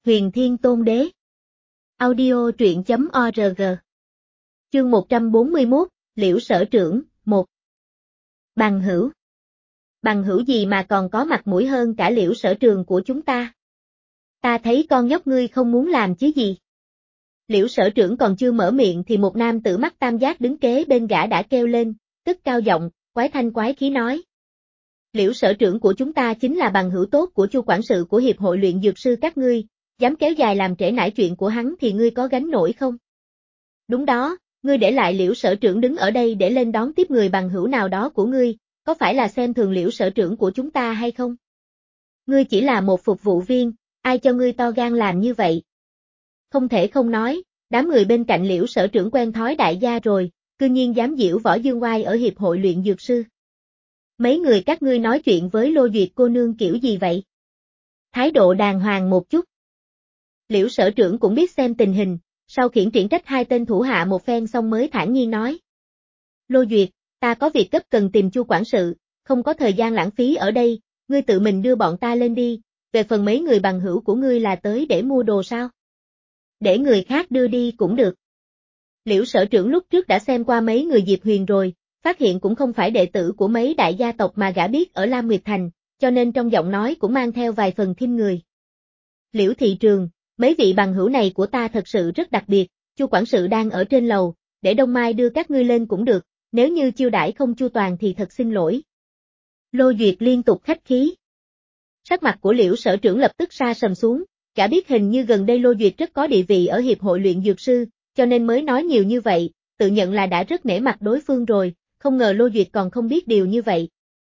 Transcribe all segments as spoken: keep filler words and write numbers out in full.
Huyền Thiên Tôn Đế. Audio truyện chấm org. Chương một trăm bốn mươi mốt, Liễu Sở Trưởng, một. Bằng hữu. Bằng hữu gì mà còn có mặt mũi hơn cả Liễu Sở Trường của chúng ta? Ta thấy con nhóc ngươi không muốn làm chứ gì. Liễu Sở Trưởng còn chưa mở miệng thì một nam tử mắt tam giác đứng kế bên gã đã kêu lên, cất cao giọng, quái thanh quái khí nói. Liễu Sở Trưởng của chúng ta chính là bằng hữu tốt của Chu quản sự của Hiệp hội luyện dược sư các ngươi, dám kéo dài làm trễ nải chuyện của hắn thì ngươi có gánh nổi không? Đúng đó, ngươi để lại Liễu Sở Trưởng đứng ở đây để lên đón tiếp người bằng hữu nào đó của ngươi, có phải là xem thường Liễu Sở Trưởng của chúng ta hay không? Ngươi chỉ là một phục vụ viên, ai cho ngươi to gan làm như vậy? Không thể không nói, đám người bên cạnh Liễu Sở Trưởng quen thói đại gia rồi, cư nhiên dám giễu võ dương oai ở Hiệp hội luyện dược sư. Mấy người các ngươi nói chuyện với Lô Duyệt cô nương kiểu gì vậy? Thái độ đàng hoàng một chút. Liễu Sở Trưởng cũng biết xem tình hình, sau khiển triển trách hai tên thủ hạ một phen xong mới thản nhiên nói. Lô Duyệt, ta có việc gấp cần tìm Chu quản sự, không có thời gian lãng phí ở đây, ngươi tự mình đưa bọn ta lên đi, về phần mấy người bằng hữu của ngươi là tới để mua đồ sao? Để người khác đưa đi cũng được. Liễu Sở Trưởng lúc trước đã xem qua mấy người Diệp Huyền rồi, phát hiện cũng không phải đệ tử của mấy đại gia tộc mà gã biết ở Lam Nguyệt Thành, cho nên trong giọng nói cũng mang theo vài phần khinh người. Liễu thị trường, mấy vị bằng hữu này của ta thật sự rất đặc biệt, Chu quản sự đang ở trên lầu, để Đông Mai đưa các ngươi lên cũng được, nếu như chiêu đãi không chu toàn thì thật xin lỗi. Lô Duyệt liên tục khách khí. Sắc mặt của Liễu Sở Trưởng lập tức sa sầm xuống, gã biết hình như gần đây Lô Duyệt rất có địa vị ở Hiệp hội luyện dược sư, cho nên mới nói nhiều như vậy, tự nhận là đã rất nể mặt đối phương rồi, không ngờ Lô Duyệt còn không biết điều như vậy.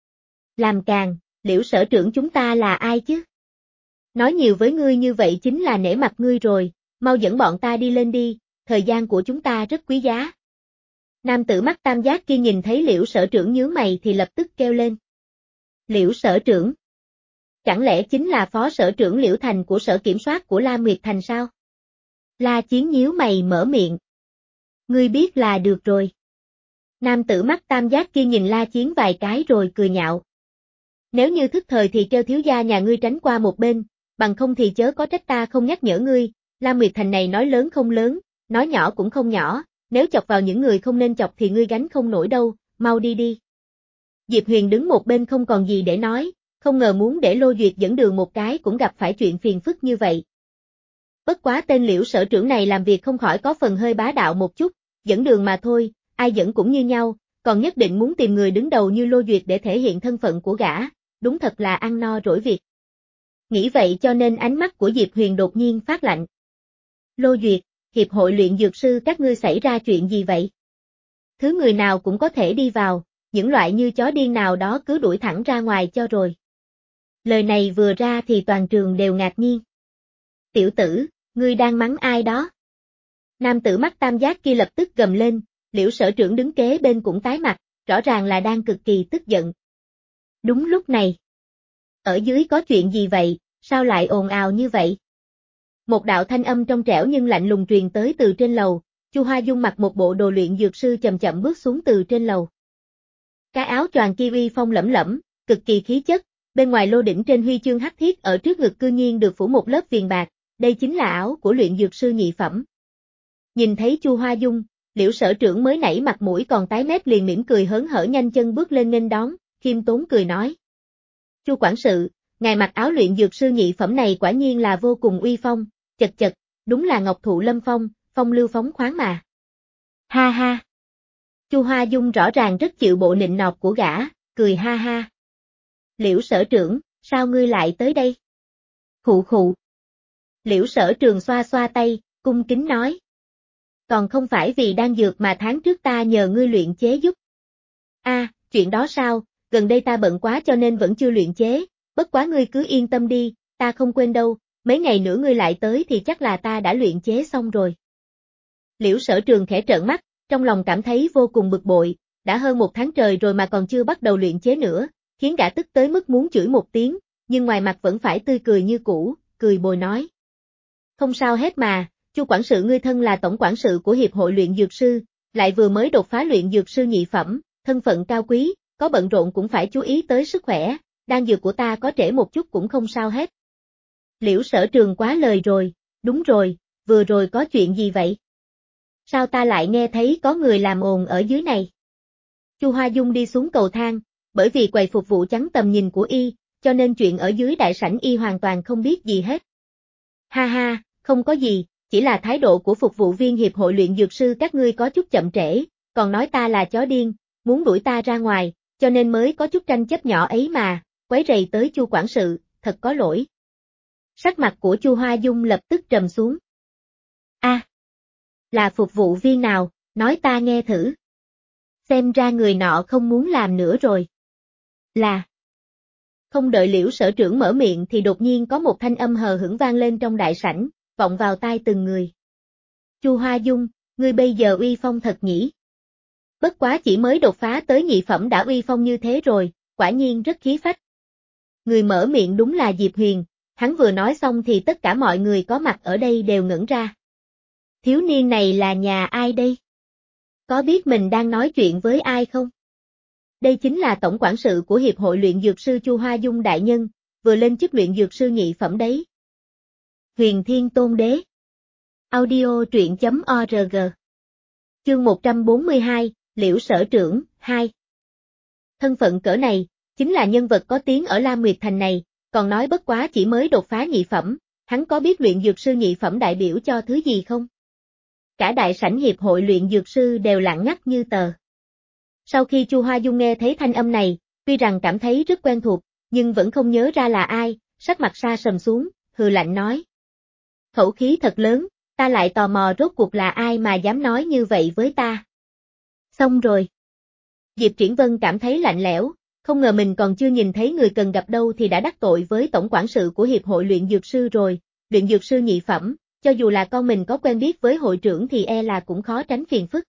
Làm càng, Liễu Sở Trưởng chúng ta là ai chứ? Nói nhiều với ngươi như vậy chính là nể mặt ngươi rồi, mau dẫn bọn ta đi lên đi, thời gian của chúng ta rất quý giá. Nam tử mắt tam giác kia nhìn thấy Liễu Sở Trưởng nhướng mày thì lập tức kêu lên. Liễu Sở Trưởng? Chẳng lẽ chính là Phó Sở Trưởng Liễu Thành của Sở Kiểm soát của La Nguyệt Thành sao? La Chiến nhíu mày mở miệng. Ngươi biết là được rồi. Nam tử mắt tam giác kia nhìn La Chiến vài cái rồi cười nhạo. Nếu như thức thời thì kêu thiếu gia nhà ngươi tránh qua một bên, bằng không thì chớ có trách ta không nhắc nhở ngươi, Lam Nguyệt Thành này nói lớn không lớn, nói nhỏ cũng không nhỏ, nếu chọc vào những người không nên chọc thì ngươi gánh không nổi đâu, mau đi đi. Diệp Huyền đứng một bên không còn gì để nói, không ngờ muốn để Lô Duyệt dẫn đường một cái cũng gặp phải chuyện phiền phức như vậy. Bất quá tên Liễu Sở Trưởng này làm việc không khỏi có phần hơi bá đạo một chút, dẫn đường mà thôi, ai dẫn cũng như nhau, còn nhất định muốn tìm người đứng đầu như Lô Duyệt để thể hiện thân phận của gã, đúng thật là ăn no rỗi việc. Nghĩ vậy cho nên ánh mắt của Diệp Huyền đột nhiên phát lạnh. Lô Duyệt, Hiệp hội luyện dược sư các ngươi xảy ra chuyện gì vậy? Thứ người nào cũng có thể đi vào, những loại như chó điên nào đó cứ đuổi thẳng ra ngoài cho rồi. Lời này vừa ra thì toàn trường đều ngạc nhiên. Tiểu tử, ngươi đang mắng ai đó? Nam tử mắt tam giác kia lập tức gầm lên, Liễu Sở Trưởng đứng kế bên cũng tái mặt, rõ ràng là đang cực kỳ tức giận. Đúng lúc này. Ở dưới có chuyện gì vậy, sao lại ồn ào như vậy? Một đạo thanh âm trong trẻo nhưng lạnh lùng truyền tới từ trên lầu, Chu Hoa Dung mặc một bộ đồ luyện dược sư chậm chậm bước xuống từ trên lầu. Cái áo choàng kia uy phong lẫm lẫm, cực kỳ khí chất, bên ngoài lô đỉnh trên huy chương hắc thiết ở trước ngực cư nhiên được phủ một lớp viền bạc, đây chính là áo của luyện dược sư nhị phẩm. Nhìn thấy Chu Hoa Dung, Liễu Sở Trưởng mới nảy mặt mũi còn tái mét liền mỉm cười hớn hở nhanh chân bước lên nghênh đón, khiêm tốn cười nói. Chu quản sự, ngài mặc áo luyện dược sư nhị phẩm này quả nhiên là vô cùng uy phong, chật chật, đúng là ngọc thụ lâm phong, phong lưu phóng khoáng mà. Ha ha. Chu Hoa Dung rõ ràng rất chịu bộ nịnh nọt của gã, cười ha ha. Liễu Sở Trưởng, sao ngươi lại tới đây? Khụ khụ. Liễu Sở Trường xoa xoa tay, cung kính nói. Còn không phải vì đan dược mà tháng trước ta nhờ ngươi luyện chế giúp. A, à, chuyện đó sao, gần đây ta bận quá cho nên vẫn chưa luyện chế, bất quá ngươi cứ yên tâm đi, ta không quên đâu, mấy ngày nữa ngươi lại tới thì chắc là ta đã luyện chế xong rồi. Liễu Sở Trường khẽ trợn mắt, trong lòng cảm thấy vô cùng bực bội, đã hơn một tháng trời rồi mà còn chưa bắt đầu luyện chế nữa, khiến gã tức tới mức muốn chửi một tiếng, nhưng ngoài mặt vẫn phải tươi cười như cũ, cười bồi nói. Không sao hết mà, Chu quản sự ngươi thân là tổng quản sự của Hiệp hội luyện dược sư, lại vừa mới đột phá luyện dược sư nhị phẩm, thân phận cao quý, có bận rộn cũng phải chú ý tới sức khỏe, đan dược của ta có trễ một chút cũng không sao hết. Liễu Sở Trường quá lời rồi, đúng rồi, vừa rồi có chuyện gì vậy? Sao ta lại nghe thấy có người làm ồn ở dưới này? Chu Hoa Dung đi xuống cầu thang, bởi vì quầy phục vụ chắn tầm nhìn của y, cho nên chuyện ở dưới đại sảnh y hoàn toàn không biết gì hết. Ha ha, không có gì, chỉ là thái độ của phục vụ viên hiệp hội luyện dược sư các ngươi có chút chậm trễ, còn nói ta là chó điên, muốn đuổi ta ra ngoài, cho nên mới có chút tranh chấp nhỏ ấy mà, quấy rầy tới Chu quản sự, thật có lỗi. Sắc mặt của Chu Hoa Dung lập tức trầm xuống. A, à, là phục vụ viên nào, nói ta nghe thử. Xem ra người nọ không muốn làm nữa rồi. Là. Không đợi Liễu Sở Trưởng mở miệng thì đột nhiên có một thanh âm hờ hững vang lên trong đại sảnh, vọng vào tai từng người. Chu Hoa Dung, ngươi bây giờ uy phong thật nhỉ? Bất quá chỉ mới đột phá tới nhị phẩm đã uy phong như thế rồi, quả nhiên rất khí phách. Người mở miệng đúng là Diệp Huyền, hắn vừa nói xong thì tất cả mọi người có mặt ở đây đều ngẩn ra. Thiếu niên này là nhà ai đây? Có biết mình đang nói chuyện với ai không? Đây chính là tổng quản sự của Hiệp hội luyện dược sư Chu Hoa Dung đại nhân, vừa lên chức luyện dược sư nhị phẩm đấy. Huyền Thiên Tôn Đế. Audio truyện chấm org. Chương một trăm bốn mươi hai, Liễu Sở Trưởng, hai. Thân phận cỡ này, chính là nhân vật có tiếng ở Lam Nguyệt Thành này, còn nói bất quá chỉ mới đột phá nhị phẩm, hắn có biết luyện dược sư nhị phẩm đại biểu cho thứ gì không? Cả đại sảnh hiệp hội luyện dược sư đều lặng ngắt như tờ. Sau khi Chu Hoa Dung nghe thấy thanh âm này, tuy rằng cảm thấy rất quen thuộc, nhưng vẫn không nhớ ra là ai, sắc mặt sa sầm xuống, hừ lạnh nói. Khẩu khí thật lớn, ta lại tò mò rốt cuộc là ai mà dám nói như vậy với ta. Xong rồi. Diệp Triển Vân cảm thấy lạnh lẽo, không ngờ mình còn chưa nhìn thấy người cần gặp đâu thì đã đắc tội với tổng quản sự của Hiệp hội luyện dược sư rồi, luyện dược sư nhị phẩm, cho dù là con mình có quen biết với hội trưởng thì e là cũng khó tránh phiền phức.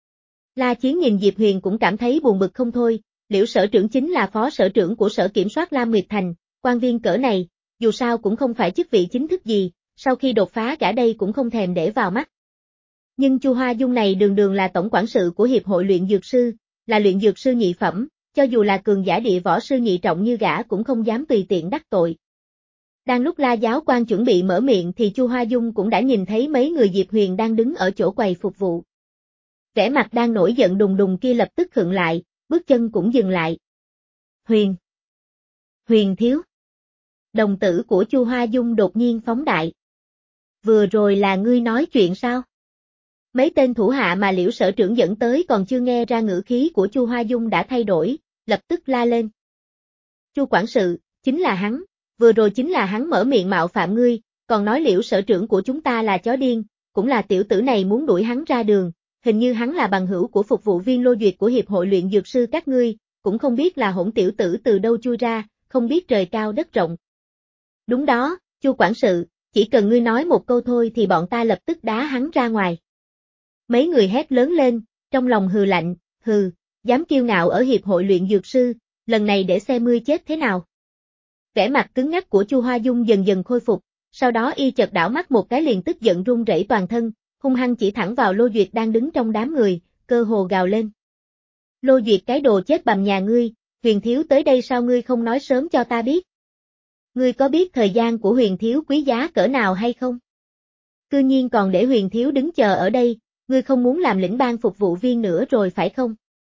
La Chiến nhìn Diệp Huyền cũng cảm thấy buồn bực không thôi, Liễu Sở Trưởng chính là phó sở trưởng của sở kiểm soát Lam Nguyệt Thành, quan viên cỡ này, dù sao cũng không phải chức vị chính thức gì, sau khi đột phá gã đây cũng không thèm để vào mắt. Nhưng Chu Hoa Dung này đường đường là tổng quản sự của Hiệp hội luyện dược sư, là luyện dược sư nhị phẩm, cho dù là cường giả địa võ sư nhị trọng như gã cũng không dám tùy tiện đắc tội. Đang lúc La giáo quan chuẩn bị mở miệng thì Chu Hoa Dung cũng đã nhìn thấy mấy người Diệp Huyền đang đứng ở chỗ quầy phục vụ. Vẻ mặt đang nổi giận đùng đùng kia lập tức khựng lại, bước chân cũng dừng lại. Huyền! Huyền thiếu! Đồng tử của Chu Hoa Dung đột nhiên phóng đại. Vừa rồi là ngươi nói chuyện sao? Mấy tên thủ hạ mà Liễu Sở Trưởng dẫn tới còn chưa nghe ra ngữ khí của Chu Hoa Dung đã thay đổi, lập tức la lên. Chu quản sự, chính là hắn, vừa rồi chính là hắn mở miệng mạo phạm ngươi, còn nói Liễu Sở Trưởng của chúng ta là chó điên, cũng là tiểu tử này muốn đuổi hắn ra đường, hình như hắn là bằng hữu của phục vụ viên Lô Duyệt của Hiệp hội luyện dược sư các ngươi, cũng không biết là hỗn tiểu tử từ đâu chui ra, không biết trời cao đất rộng. Đúng đó, Chu quản sự, chỉ cần ngươi nói một câu thôi thì bọn ta lập tức đá hắn ra ngoài. Mấy người hét lớn lên, trong lòng hừ lạnh, hừ, dám kiêu ngạo ở Hiệp hội luyện dược sư, lần này để xem ngươi chết thế nào. Vẻ mặt cứng ngắc của Chu Hoa Dung dần dần khôi phục, sau đó y chợt đảo mắt một cái liền tức giận run rẩy toàn thân, hung hăng chỉ thẳng vào Lô Duyệt đang đứng trong đám người, cơ hồ gào lên. Lô Duyệt cái đồ chết bầm nhà ngươi, Huyền thiếu tới đây sao ngươi không nói sớm cho ta biết? Ngươi có biết thời gian của Huyền thiếu quý giá cỡ nào hay không? Cư nhiên còn để Huyền thiếu đứng chờ ở đây, ngươi không muốn làm lĩnh ban phục vụ viên nữa rồi phải không?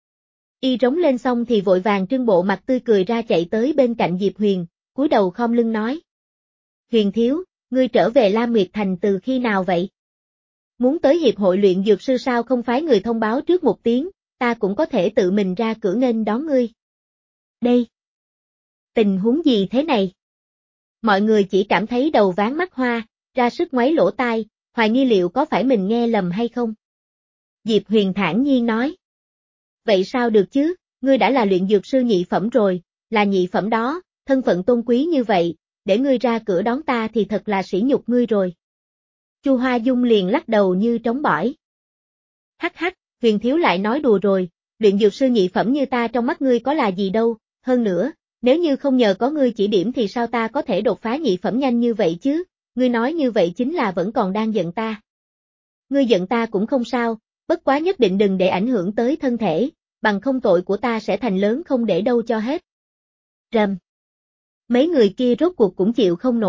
Y rống lên xong thì vội vàng trưng bộ mặt tươi cười ra chạy tới bên cạnh Diệp Huyền, cúi đầu khom lưng nói. Huyền thiếu, ngươi trở về Lam Nguyệt Thành từ khi nào vậy? Muốn tới Hiệp hội luyện dược sư sao không phái người thông báo trước một tiếng, ta cũng có thể tự mình ra cửa nghênh đón ngươi. Đây! Tình huống gì thế này? Mọi người chỉ cảm thấy đầu ván mắt hoa, ra sức ngoáy lỗ tai, hoài nghi liệu có phải mình nghe lầm hay không? Diệp Huyền thản nhiên nói. Vậy sao được chứ, ngươi đã là luyện dược sư nhị phẩm rồi, là nhị phẩm đó, thân phận tôn quý như vậy, để ngươi ra cửa đón ta thì thật là sỉ nhục ngươi rồi. Chu Hoa Dung liền lắc đầu như trống bỏi. Hắc hắc, Huyền thiếu lại nói đùa rồi, luyện dược sư nhị phẩm như ta trong mắt ngươi có là gì đâu, hơn nữa, nếu như không nhờ có ngươi chỉ điểm thì sao ta có thể đột phá nhị phẩm nhanh như vậy chứ, ngươi nói như vậy chính là vẫn còn đang giận ta. Ngươi giận ta cũng không sao, bất quá nhất định đừng để ảnh hưởng tới thân thể, bằng không tội của ta sẽ thành lớn không để đâu cho hết. Rầm. Mấy người kia rốt cuộc cũng chịu không nổi,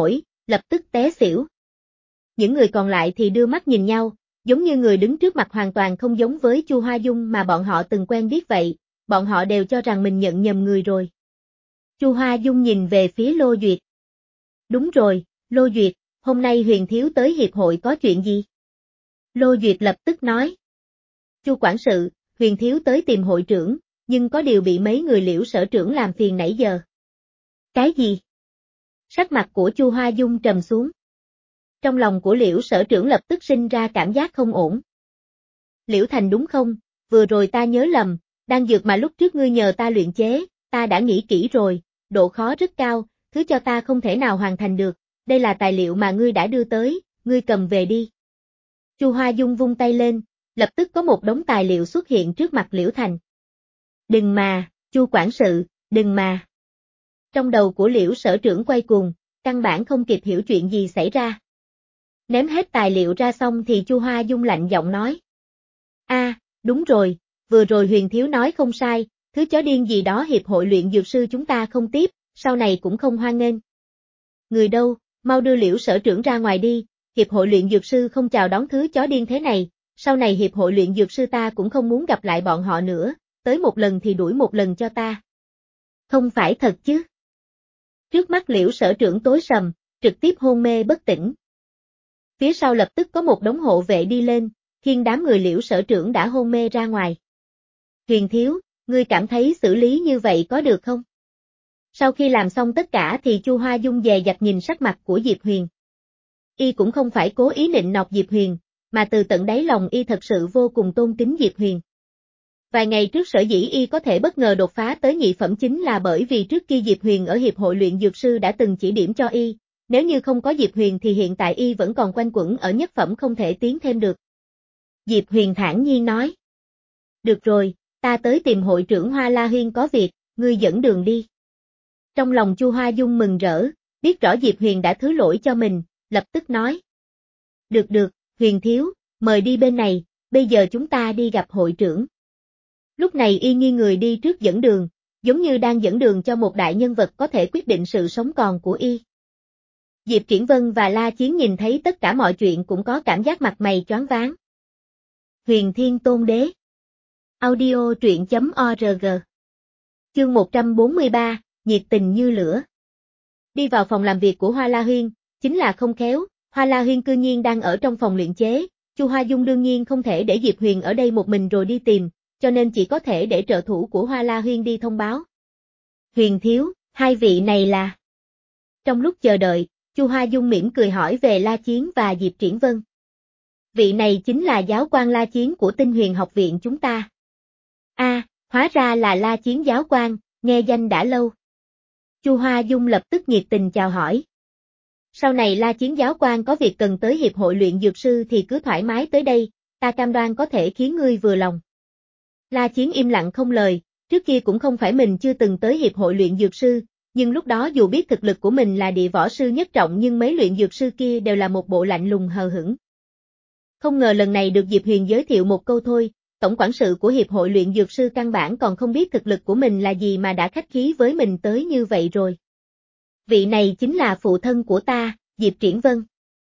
lập tức té xỉu. Những người còn lại thì đưa mắt nhìn nhau, giống như người đứng trước mặt hoàn toàn không giống với Chu Hoa Dung mà bọn họ từng quen biết vậy, bọn họ đều cho rằng mình nhận nhầm người rồi. Chu Hoa Dung nhìn về phía Lô Duyệt. Đúng rồi, Lô Duyệt, hôm nay Huyền Thiếu tới hiệp hội có chuyện gì? Lô Duyệt lập tức nói. Chu quản sự, Huyền Thiếu tới tìm hội trưởng, nhưng có điều bị mấy người Liễu sở trưởng làm phiền nãy giờ. Cái gì? Sắc mặt của Chu Hoa Dung trầm xuống. Trong lòng của Liễu sở trưởng lập tức sinh ra cảm giác không ổn. Liễu Thành đúng không? Vừa rồi ta nhớ lầm, đan dược mà lúc trước ngươi nhờ ta luyện chế, ta đã nghĩ kỹ rồi, độ khó rất cao, thứ cho ta không thể nào hoàn thành được, đây là tài liệu mà ngươi đã đưa tới, ngươi cầm về đi. Chu Hoa Dung vung tay lên, lập tức có một đống tài liệu xuất hiện trước mặt Liễu Thành. Đừng mà, Chu quản sự, đừng mà. Trong đầu của Liễu sở trưởng quay cuồng, căn bản không kịp hiểu chuyện gì xảy ra. Ném hết tài liệu ra xong thì Chu Hoa Dung lạnh giọng nói. A, à, đúng rồi, vừa rồi Huyền Thiếu nói không sai, thứ chó điên gì đó hiệp hội luyện dược sư chúng ta không tiếp, sau này cũng không hoan nghênh. Người đâu, mau đưa Liễu sở trưởng ra ngoài đi, hiệp hội luyện dược sư không chào đón thứ chó điên thế này, sau này hiệp hội luyện dược sư ta cũng không muốn gặp lại bọn họ nữa, tới một lần thì đuổi một lần cho ta. Không phải thật chứ? Trước mắt Liễu sở trưởng tối sầm, trực tiếp hôn mê bất tỉnh. Phía sau lập tức có một đống hộ vệ đi lên, khiêng đám người Liễu sở trưởng đã hôn mê ra ngoài. Huyền Thiếu, ngươi cảm thấy xử lý như vậy có được không? Sau khi làm xong tất cả thì Chu Hoa Dung dè dặt nhìn sắc mặt của Diệp Huyền. Y cũng không phải cố ý nịnh nọt Diệp Huyền, mà từ tận đáy lòng Y thật sự vô cùng tôn kính Diệp Huyền. Vài ngày trước sở dĩ Y có thể bất ngờ đột phá tới nhị phẩm chính là bởi vì trước kia Diệp Huyền ở hiệp hội luyện dược sư đã từng chỉ điểm cho Y, nếu như không có Diệp Huyền thì hiện tại Y vẫn còn quanh quẩn ở nhất phẩm không thể tiến thêm được. Diệp Huyền thản nhiên nói. Được rồi, ta tới tìm hội trưởng Hoa La Huyên có việc, ngươi dẫn đường đi. Trong lòng Chu Hoa Dung mừng rỡ, biết rõ Diệp Huyền đã thứ lỗi cho mình, lập tức nói. Được được, Huyền Thiếu, mời đi bên này, bây giờ chúng ta đi gặp hội trưởng. Lúc này Y nghiêng người đi trước dẫn đường, giống như đang dẫn đường cho một đại nhân vật có thể quyết định sự sống còn của Y. Diệp Triển Vân và La Chiến nhìn thấy tất cả mọi chuyện cũng có cảm giác mặt mày choáng váng. Huyền Thiên Tôn Đế. Audio truyện chấm org. Chương một trăm bốn mươi ba, nhiệt tình như lửa. Đi vào phòng làm việc của Hoa La Huyên, chính là không khéo, Hoa La Huyên cư nhiên đang ở trong phòng luyện chế, Chu Hoa Dung đương nhiên không thể để Diệp Huyền ở đây một mình rồi đi tìm, cho nên chỉ có thể để trợ thủ của Hoa La Huyên đi thông báo. Huyền Thiếu, hai vị này là... Trong lúc chờ đợi, Chu Hoa Dung mỉm cười hỏi về La Chiến và Diệp Triển Vân. Vị này chính là giáo quan La Chiến của Tinh Huyền học viện chúng ta. A, à, hóa ra là La Chiến giáo quan, nghe danh đã lâu. Chu Hoa Dung lập tức nhiệt tình chào hỏi. Sau này La Chiến giáo quan có việc cần tới hiệp hội luyện dược sư thì cứ thoải mái tới đây, ta cam đoan có thể khiến ngươi vừa lòng. La Chiến im lặng không lời, trước kia cũng không phải mình chưa từng tới hiệp hội luyện dược sư, nhưng lúc đó dù biết thực lực của mình là địa võ sư nhất trọng nhưng mấy luyện dược sư kia đều là một bộ lạnh lùng hờ hững. Không ngờ lần này được Diệp Huyền giới thiệu một câu thôi, tổng quản sự của hiệp hội luyện dược sư căn bản còn không biết thực lực của mình là gì mà đã khách khí với mình tới như vậy rồi. Vị này chính là phụ thân của ta, Diệp Triển Vân.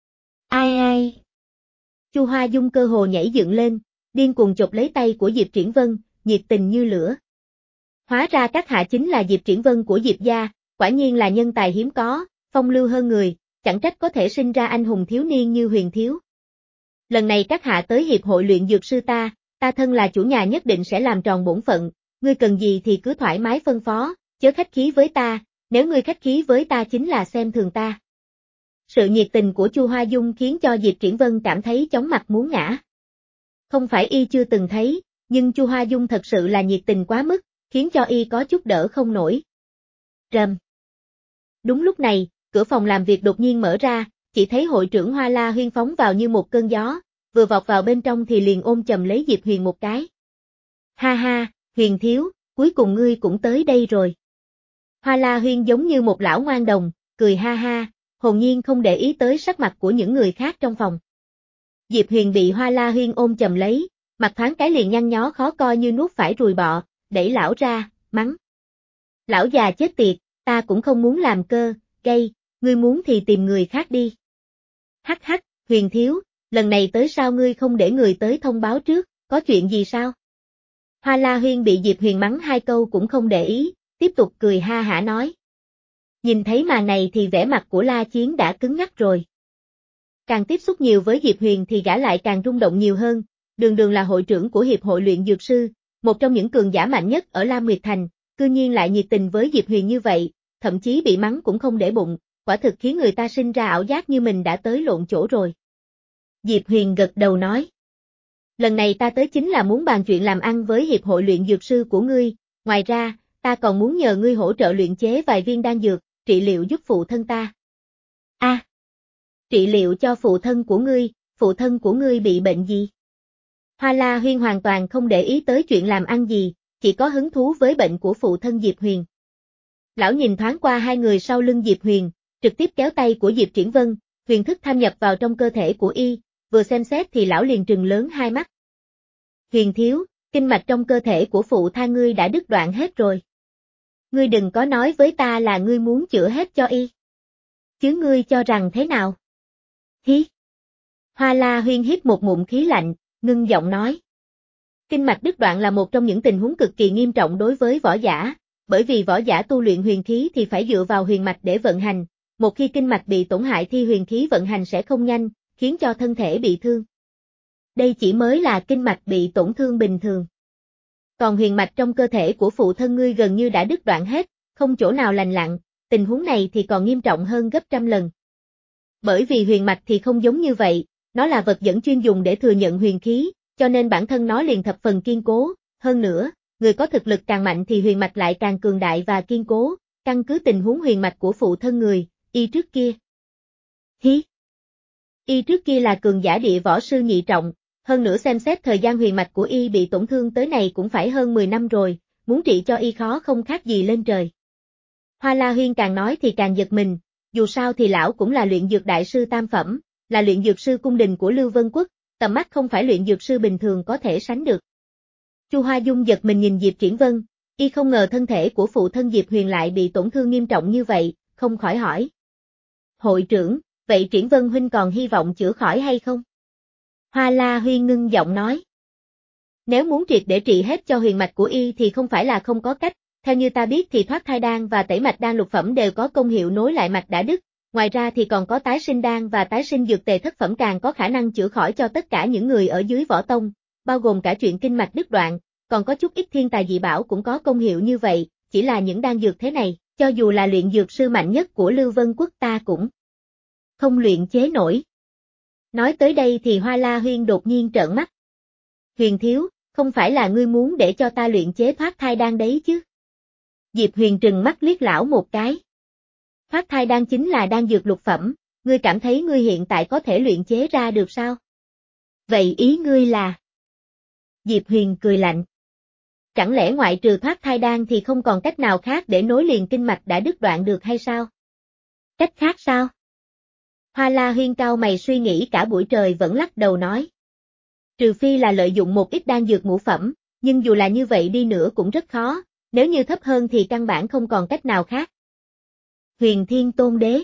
Ai ai? Chu Hoa Dung cơ hồ nhảy dựng lên, điên cuồng chộp lấy tay của Diệp Triển Vân, nhiệt tình như lửa. Hóa ra các hạ chính là Diệp Triển Vân của Diệp gia, quả nhiên là nhân tài hiếm có, phong lưu hơn người, chẳng trách có thể sinh ra anh hùng thiếu niên như Huyền Thiếu. Lần này các hạ tới hiệp hội luyện dược sư ta, ta thân là chủ nhà nhất định sẽ làm tròn bổn phận, ngươi cần gì thì cứ thoải mái phân phó, chớ khách khí với ta, nếu ngươi khách khí với ta chính là xem thường ta. Sự nhiệt tình của Chu Hoa Dung khiến cho Diệp Triển Vân cảm thấy chóng mặt muốn ngã. Không phải y chưa từng thấy, nhưng Chu Hoa Dung thật sự là nhiệt tình quá mức, khiến cho y có chút đỡ không nổi. Rầm. Đúng lúc này, cửa phòng làm việc đột nhiên mở ra, chỉ thấy hội trưởng Hoa La Huyên phóng vào như một cơn gió, vừa vọt vào bên trong thì liền ôm chầm lấy Diệp Huyền một cái. Ha ha, Huyền Thiếu, cuối cùng ngươi cũng tới đây rồi. Hoa La Huyên giống như một lão ngoan đồng, cười ha ha, hồn nhiên không để ý tới sắc mặt của những người khác trong phòng. Diệp Huyền bị Hoa La Huyên ôm chầm lấy, mặt thoáng cái liền nhăn nhó khó coi như nuốt phải ruồi bọ, đẩy lão ra, mắng. Lão già chết tiệt, ta cũng không muốn làm cơ, gây, ngươi muốn thì tìm người khác đi. Hắc hắc, Huyền thiếu, lần này tới sao ngươi không để người tới thông báo trước, có chuyện gì sao? Hoa La Huyên bị Diệp Huyền mắng hai câu cũng không để ý, tiếp tục cười ha hả nói. Nhìn thấy màn này thì vẻ mặt của La Chiến đã cứng ngắc rồi. Càng tiếp xúc nhiều với Diệp Huyền thì gã lại càng rung động nhiều hơn, Đường Đường là hội trưởng của Hiệp hội luyện dược sư, một trong những cường giả mạnh nhất ở Lam Nguyệt Thành, cư nhiên lại nhiệt tình với Diệp Huyền như vậy, thậm chí bị mắng cũng không để bụng, quả thực khiến người ta sinh ra ảo giác như mình đã tới lộn chỗ rồi. Diệp Huyền gật đầu nói. Lần này ta tới chính là muốn bàn chuyện làm ăn với Hiệp hội luyện dược sư của ngươi, ngoài ra, ta còn muốn nhờ ngươi hỗ trợ luyện chế vài viên đan dược, trị liệu giúp phụ thân ta. A, à, trị liệu cho phụ thân của ngươi, phụ thân của ngươi bị bệnh gì? Hoa La Huyên hoàn toàn không để ý tới chuyện làm ăn gì, chỉ có hứng thú với bệnh của phụ thân Diệp Huyền. Lão nhìn thoáng qua hai người sau lưng Diệp Huyền, trực tiếp kéo tay của Diệp Triển Vân, huyền thức tham nhập vào trong cơ thể của y, vừa xem xét thì lão liền trừng lớn hai mắt. Huyền thiếu, kinh mạch trong cơ thể của phụ tha ngươi đã đứt đoạn hết rồi. Ngươi đừng có nói với ta là ngươi muốn chữa hết cho y. Chứ ngươi cho rằng thế nào? Hí! Hoa La Huyên hít một ngụm khí lạnh, ngưng giọng nói. Kinh mạch đứt đoạn là một trong những tình huống cực kỳ nghiêm trọng đối với võ giả, bởi vì võ giả tu luyện huyền khí thì phải dựa vào huyền mạch để vận hành, một khi kinh mạch bị tổn hại thì huyền khí vận hành sẽ không nhanh, khiến cho thân thể bị thương. Đây chỉ mới là kinh mạch bị tổn thương bình thường. Còn huyền mạch trong cơ thể của phụ thân ngươi gần như đã đứt đoạn hết, không chỗ nào lành lặn, tình huống này thì còn nghiêm trọng hơn gấp trăm lần. Bởi vì huyền mạch thì không giống như vậy, nó là vật dẫn chuyên dùng để thừa nhận huyền khí, cho nên bản thân nó liền thập phần kiên cố, hơn nữa, người có thực lực càng mạnh thì huyền mạch lại càng cường đại và kiên cố, căn cứ tình huống huyền mạch của phụ thân người, y trước kia. Hí! Y trước kia là cường giả địa võ sư nhị trọng, hơn nữa xem xét thời gian huyền mạch của y bị tổn thương tới này cũng phải hơn mười năm rồi, muốn trị cho y khó không khác gì lên trời. Hoa La Huyên càng nói thì càng giật mình, dù sao thì lão cũng là luyện dược đại sư tam phẩm, là luyện dược sư cung đình của Lưu Vân Quốc, tầm mắt không phải luyện dược sư bình thường có thể sánh được. Chu Hoa Dung giật mình nhìn Diệp Triển Vân, y không ngờ thân thể của phụ thân Diệp Huyền lại bị tổn thương nghiêm trọng như vậy, không khỏi hỏi. Hội trưởng, vậy Triển Vân huynh còn hy vọng chữa khỏi hay không? Hoa La Huyên ngưng giọng nói. Nếu muốn triệt để trị hết cho huyền mạch của y thì không phải là không có cách, theo như ta biết thì thoát thai đan và tẩy mạch đan lục phẩm đều có công hiệu nối lại mạch đã đứt, ngoài ra thì còn có tái sinh đan và tái sinh dược tề thất phẩm càng có khả năng chữa khỏi cho tất cả những người ở dưới võ tông, bao gồm cả chuyện kinh mạch đứt đoạn, còn có chút ít thiên tài dị bảo cũng có công hiệu như vậy, chỉ là những đan dược thế này, cho dù là luyện dược sư mạnh nhất của Lưu Vân Quốc ta cũng không luyện chế nổi. Nói tới đây thì Hoa La Huyên đột nhiên trợn mắt. Huyền thiếu, không phải là ngươi muốn để cho ta luyện chế thoát thai đan đấy chứ? Diệp Huyền trừng mắt liếc lão một cái. Thoát thai đan chính là đan dược lục phẩm, ngươi cảm thấy ngươi hiện tại có thể luyện chế ra được sao? Vậy ý ngươi là? Diệp Huyền cười lạnh. Chẳng lẽ ngoại trừ thoát thai đan thì không còn cách nào khác để nối liền kinh mạch đã đứt đoạn được hay sao? Cách khác sao? Hoa La Huyên cao mày suy nghĩ cả buổi trời vẫn lắc đầu nói. Trừ phi là lợi dụng một ít đan dược ngũ phẩm, nhưng dù là như vậy đi nữa cũng rất khó, nếu như thấp hơn thì căn bản không còn cách nào khác. Huyền Thiên Tôn Đế.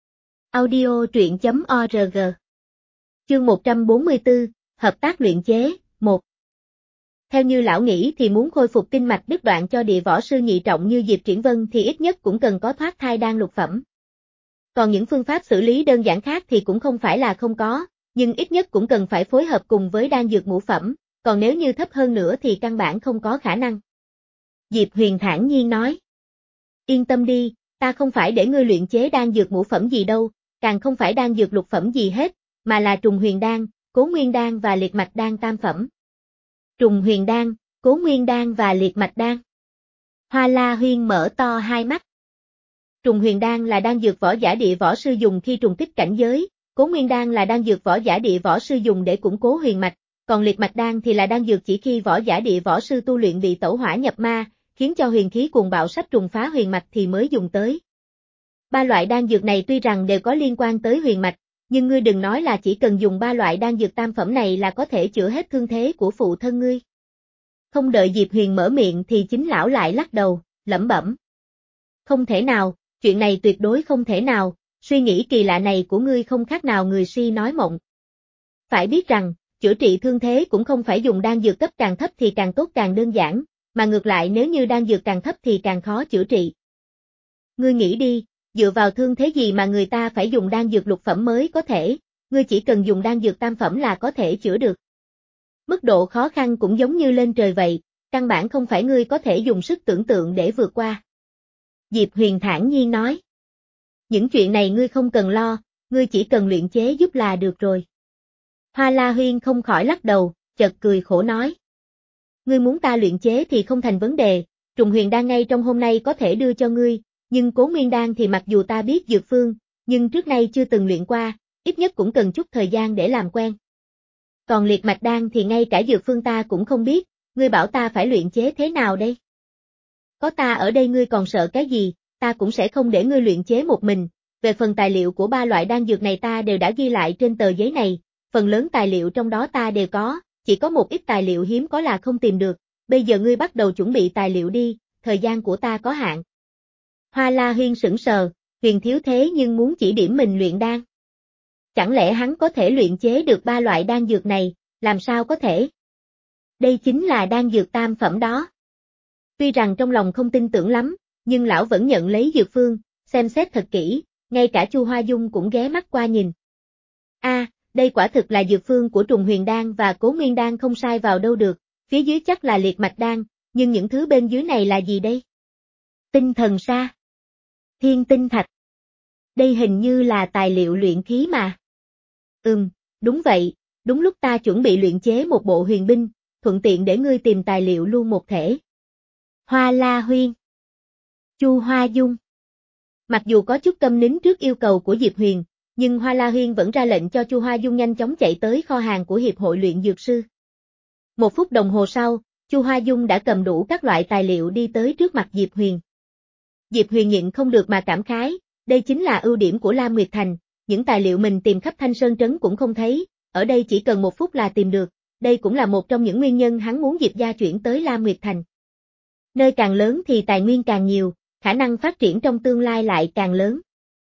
Audio truyện chấm org. Chương một trăm bốn mươi tư, Hợp tác luyện chế, một. Theo như lão nghĩ thì muốn khôi phục kinh mạch đứt đoạn cho địa võ sư nhị trọng như Diệp Triển Vân thì ít nhất cũng cần có thoát thai đan lục phẩm. Còn những phương pháp xử lý đơn giản khác thì cũng không phải là không có, nhưng ít nhất cũng cần phải phối hợp cùng với đan dược ngũ phẩm, còn nếu như thấp hơn nữa thì căn bản không có khả năng. Diệp Huyền thản nhiên nói. Yên tâm đi, ta không phải để ngươi luyện chế đan dược ngũ phẩm gì đâu, càng không phải đan dược lục phẩm gì hết, mà là trùng huyền đan, cố nguyên đan và liệt mạch đan tam phẩm. Trùng huyền đan, cố nguyên đan và liệt mạch đan. Hoa La Huyên mở to hai mắt. Trùng huyền đan là đan dược võ giả địa võ sư dùng khi trùng kích cảnh giới, cố nguyên đan là đan dược võ giả địa võ sư dùng để củng cố huyền mạch, còn liệt mạch đan thì là đan dược chỉ khi võ giả địa võ sư tu luyện bị tẩu hỏa nhập ma, khiến cho huyền khí cuồng bạo sắp trùng phá huyền mạch thì mới dùng tới. Ba loại đan dược này tuy rằng đều có liên quan tới huyền mạch, nhưng ngươi đừng nói là chỉ cần dùng ba loại đan dược tam phẩm này là có thể chữa hết thương thế của phụ thân ngươi. Không đợi Diệp Huyền mở miệng thì chính lão lại lắc đầu, lẩm bẩm. Không thể nào, chuyện này tuyệt đối không thể nào, Suy nghĩ kỳ lạ này của ngươi không khác nào người si nói mộng. Phải biết rằng, chữa trị thương thế cũng không phải dùng đan dược cấp càng thấp thì càng tốt càng đơn giản, mà ngược lại nếu như đan dược càng thấp thì càng khó chữa trị. Ngươi nghĩ đi, dựa vào thương thế gì mà người ta phải dùng đan dược lục phẩm mới có thể, ngươi chỉ cần dùng đan dược tam phẩm là có thể chữa được. Mức độ khó khăn cũng giống như lên trời vậy, căn bản không phải ngươi có thể dùng sức tưởng tượng để vượt qua. Diệp Huyền thản nhiên nói. Những chuyện này ngươi không cần lo, ngươi chỉ cần luyện chế giúp là được rồi. Hoa La Huyên không khỏi lắc đầu, chợt cười khổ nói. Ngươi muốn ta luyện chế thì không thành vấn đề, trùng huyền đan ngay trong hôm nay có thể đưa cho ngươi, nhưng cố nguyên đan thì mặc dù ta biết dược phương, nhưng trước nay chưa từng luyện qua, ít nhất cũng cần chút thời gian để làm quen. Còn liệt mạch đan thì ngay cả dược phương ta cũng không biết, ngươi bảo ta phải luyện chế thế nào đây? Có ta ở đây ngươi còn sợ cái gì, ta cũng sẽ không để ngươi luyện chế một mình, về phần tài liệu của ba loại đan dược này ta đều đã ghi lại trên tờ giấy này, phần lớn tài liệu trong đó ta đều có, chỉ có một ít tài liệu hiếm có là không tìm được, bây giờ ngươi bắt đầu chuẩn bị tài liệu đi, thời gian của ta có hạn. Hoa La Huyên sững sờ, Huyền thiếu thế nhưng muốn chỉ điểm mình luyện đan. Chẳng lẽ hắn có thể luyện chế được ba loại đan dược này, làm sao có thể? Đây chính là đan dược tam phẩm đó. Tuy rằng trong lòng không tin tưởng lắm, nhưng lão vẫn nhận lấy dược phương, xem xét thật kỹ, ngay cả Chu Hoa Dung cũng ghé mắt qua nhìn. A, à, đây quả thực là dược phương của trùng huyền đan và cố nguyên đan không sai vào đâu được, phía dưới chắc là liệt mạch đan, nhưng những thứ bên dưới này là gì đây? Tinh thần sa, thiên tinh thạch. Đây hình như là tài liệu luyện khí mà. Ừm, đúng vậy, đúng lúc ta chuẩn bị luyện chế một bộ huyền binh, thuận tiện để ngươi tìm tài liệu luôn một thể. Hoa La Huyên, Chu Hoa Dung. Mặc dù có chút câm nín trước yêu cầu của Diệp Huyền, nhưng Hoa La Huyên vẫn ra lệnh cho Chu Hoa Dung nhanh chóng chạy tới kho hàng của Hiệp hội luyện dược sư. Một phút đồng hồ sau, Chu Hoa Dung đã cầm đủ các loại tài liệu đi tới trước mặt Diệp Huyền. Diệp Huyền nhịn không được mà cảm khái, đây chính là ưu điểm của Lam Nguyệt Thành, những tài liệu mình tìm khắp Thanh Sơn Trấn cũng không thấy, ở đây chỉ cần một phút là tìm được, đây cũng là một trong những nguyên nhân hắn muốn Diệp gia chuyển tới Lam Nguyệt Thành. Nơi càng lớn thì tài nguyên càng nhiều, khả năng phát triển trong tương lai lại càng lớn.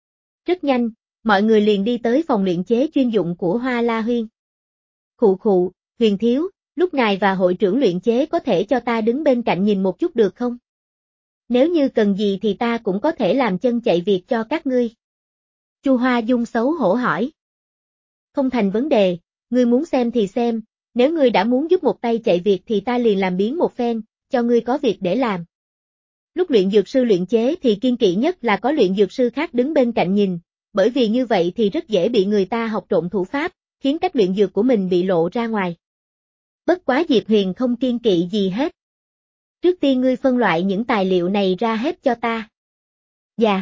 Rất nhanh, mọi người liền đi tới phòng luyện chế chuyên dụng của Hoa La Huyên. Khụ khụ, Huyền thiếu, lúc ngài và hội trưởng luyện chế có thể cho ta đứng bên cạnh nhìn một chút được không? Nếu như cần gì thì ta cũng có thể làm chân chạy việc cho các ngươi. Chu Hoa Dung xấu hổ hỏi. Không thành vấn đề, ngươi muốn xem thì xem, nếu ngươi đã muốn giúp một tay chạy việc thì ta liền làm biến một phen, cho ngươi có việc để làm. Lúc luyện dược sư luyện chế thì kiên kỵ nhất là có luyện dược sư khác đứng bên cạnh nhìn, bởi vì như vậy thì rất dễ bị người ta học trộm thủ pháp, khiến cách luyện dược của mình bị lộ ra ngoài. Bất quá Diệp Huyền không kiên kỵ gì hết. Trước tiên ngươi phân loại những tài liệu này ra hết cho ta. Dạ.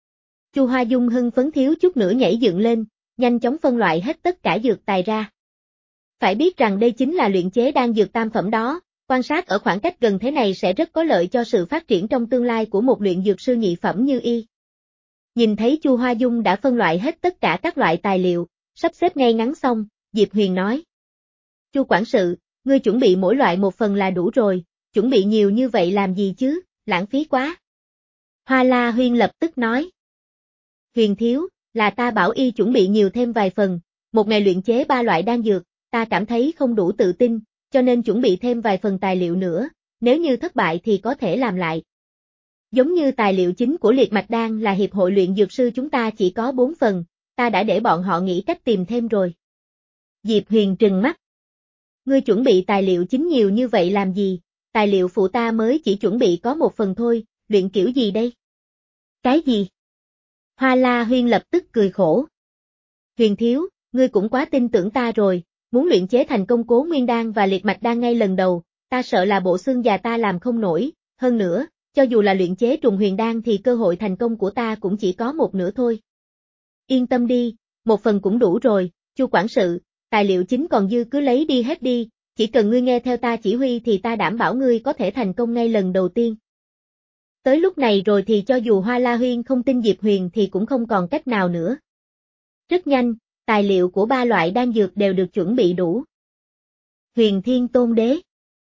Chu Hoa Dung hưng phấn thiếu chút nữa nhảy dựng lên, nhanh chóng phân loại hết tất cả dược tài ra. Phải biết rằng đây chính là luyện chế đan dược tam phẩm đó, quan sát ở khoảng cách gần thế này sẽ rất có lợi cho sự phát triển trong tương lai của một luyện dược sư nhị phẩm như y. Nhìn thấy Chu Hoa Dung đã phân loại hết tất cả các loại tài liệu, sắp xếp ngay ngắn xong, Diệp Huyền nói. Chu quản sự, ngươi chuẩn bị mỗi loại một phần là đủ rồi, chuẩn bị nhiều như vậy làm gì chứ, lãng phí quá. Hoa La Huyên lập tức nói. Huyền thiếu, là ta bảo y chuẩn bị nhiều thêm vài phần, một ngày luyện chế ba loại đan dược, ta cảm thấy không đủ tự tin, cho nên chuẩn bị thêm vài phần tài liệu nữa, nếu như thất bại thì có thể làm lại. Giống như tài liệu chính của liệt mạch đan là hiệp hội luyện dược sư chúng ta chỉ có bốn phần, ta đã để bọn họ nghĩ cách tìm thêm rồi. Diệp Huyền trừng mắt. Ngươi chuẩn bị tài liệu chính nhiều như vậy làm gì, tài liệu phụ ta mới chỉ chuẩn bị có một phần thôi, luyện kiểu gì đây? Cái gì? Hoa La Huyên lập tức cười khổ. Huyền thiếu, ngươi cũng quá tin tưởng ta rồi, muốn luyện chế thành công cố nguyên đan và liệt mạch đan ngay lần đầu, ta sợ là bộ xương già ta làm không nổi, hơn nữa, cho dù là luyện chế trùng huyền đan thì cơ hội thành công của ta cũng chỉ có một nửa thôi. Yên tâm đi, một phần cũng đủ rồi, Chu quản sự, tài liệu chính còn dư cứ lấy đi hết đi, chỉ cần ngươi nghe theo ta chỉ huy thì ta đảm bảo ngươi có thể thành công ngay lần đầu tiên. Tới lúc này rồi thì cho dù Hoa La Huyên không tin Diệp Huyền thì cũng không còn cách nào nữa. Rất nhanh, tài liệu của ba loại đan dược đều được chuẩn bị đủ. Huyền Thiên Tôn Đế.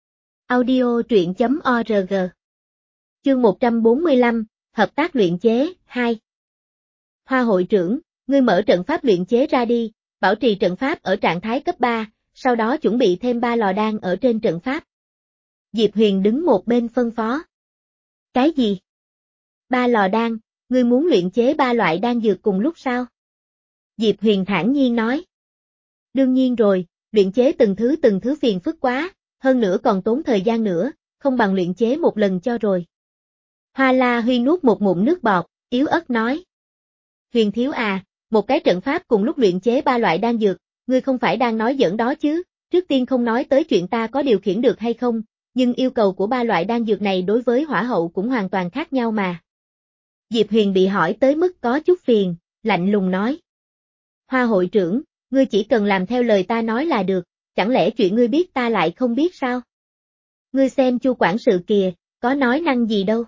Audio truyện chấm org. Chương một trăm bốn mươi lăm, Hợp tác luyện chế, hai. Hoa hội trưởng, ngươi mở trận pháp luyện chế ra đi, bảo trì trận pháp ở trạng thái cấp ba, sau đó chuẩn bị thêm ba lò đan ở trên trận pháp. Diệp Huyền đứng một bên phân phó. Cái gì? Ba lò đan, ngươi muốn luyện chế ba loại đan dược cùng lúc sao? Diệp Huyền thản nhiên nói. Đương nhiên rồi, luyện chế từng thứ từng thứ phiền phức quá, hơn nữa còn tốn thời gian nữa, không bằng luyện chế một lần cho rồi. Hoa La Huy nuốt một ngụm nước bọt, yếu ớt nói. Huyền thiếu à, một cái trận pháp cùng lúc luyện chế ba loại đan dược, ngươi không phải đang nói giỡn đó chứ, trước tiên không nói tới chuyện ta có điều khiển được hay không, nhưng yêu cầu của ba loại đan dược này đối với hỏa hậu cũng hoàn toàn khác nhau mà. Diệp Huyền bị hỏi tới mức có chút phiền, lạnh lùng nói. Hoa hội trưởng, ngươi chỉ cần làm theo lời ta nói là được, chẳng lẽ chuyện ngươi biết ta lại không biết sao? Ngươi xem Chu quản sự kìa, có nói năng gì đâu.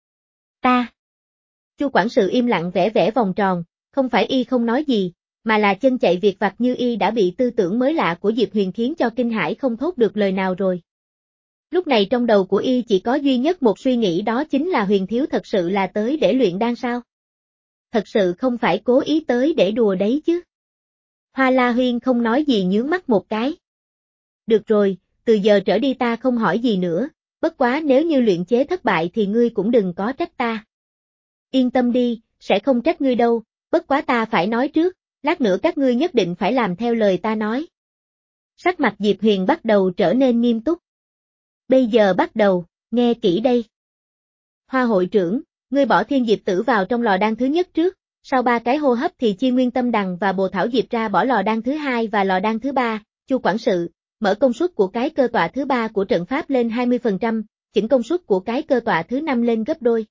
Ta. Chu quản sự im lặng vẽ vẽ vòng tròn, không phải y không nói gì, mà là chân chạy việc vặt như y đã bị tư tưởng mới lạ của Diệp Huyền khiến cho kinh hãi không thốt được lời nào rồi. Lúc này trong đầu của y chỉ có duy nhất một suy nghĩ, đó chính là Huyền thiếu thật sự là tới để luyện đan sao? Thật sự không phải cố ý tới để đùa đấy chứ. Hoa La Huyên không nói gì nhướng mắt một cái. Được rồi, từ giờ trở đi ta không hỏi gì nữa, bất quá nếu như luyện chế thất bại thì ngươi cũng đừng có trách ta. Yên tâm đi, sẽ không trách ngươi đâu, bất quá ta phải nói trước, lát nữa các ngươi nhất định phải làm theo lời ta nói. Sắc mặt Diệp Huyền bắt đầu trở nên nghiêm túc. Bây giờ bắt đầu, nghe kỹ đây. Hoa hội trưởng, ngươi bỏ thiên diệp tử vào trong lò đan thứ nhất trước, sau ba cái hô hấp thì chia nguyên tâm đằng và bồ thảo diệp ra bỏ lò đan thứ hai và lò đan thứ ba. Chu quản sự, mở công suất của cái cơ tọa thứ ba của trận pháp lên hai mươi phần trăm, chỉnh công suất của cái cơ tọa thứ năm lên gấp đôi.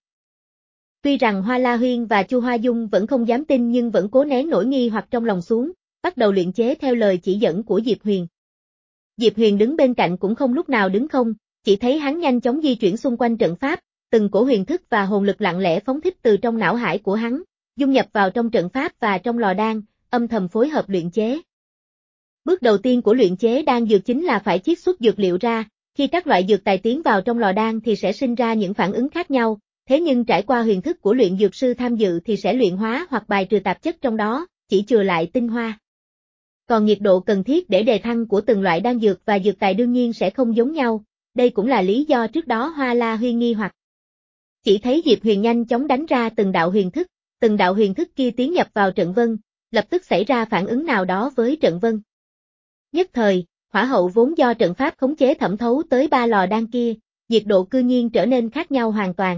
Tuy rằng Hoa La Huyên và Chu Hoa Dung vẫn không dám tin nhưng vẫn cố nén nỗi nghi hoặc trong lòng xuống, bắt đầu luyện chế theo lời chỉ dẫn của Diệp Huyền. Diệp Huyền đứng bên cạnh cũng không lúc nào đứng không, chỉ thấy hắn nhanh chóng di chuyển xung quanh trận pháp, từng cổ huyền thức và hồn lực lặng lẽ phóng thích từ trong não hải của hắn, dung nhập vào trong trận pháp và trong lò đan, âm thầm phối hợp luyện chế. Bước đầu tiên của luyện chế đan dược chính là phải chiết xuất dược liệu ra, khi các loại dược tài tiến vào trong lò đan thì sẽ sinh ra những phản ứng khác nhau, thế nhưng trải qua huyền thức của luyện dược sư tham dự thì sẽ luyện hóa hoặc bài trừ tạp chất trong đó, chỉ chừa lại tinh hoa. Còn nhiệt độ cần thiết để đề thăng của từng loại đan dược và dược tài đương nhiên sẽ không giống nhau, đây cũng là lý do trước đó Hoa La Huyên nghi hoặc. Chỉ thấy Diệp Huyền nhanh chóng đánh ra từng đạo huyền thức, từng đạo huyền thức kia tiến nhập vào trận vân, lập tức xảy ra phản ứng nào đó với trận vân. Nhất thời, hỏa hậu vốn do trận pháp khống chế thẩm thấu tới ba lò đan kia, nhiệt độ cư nhiên trở nên khác nhau hoàn toàn.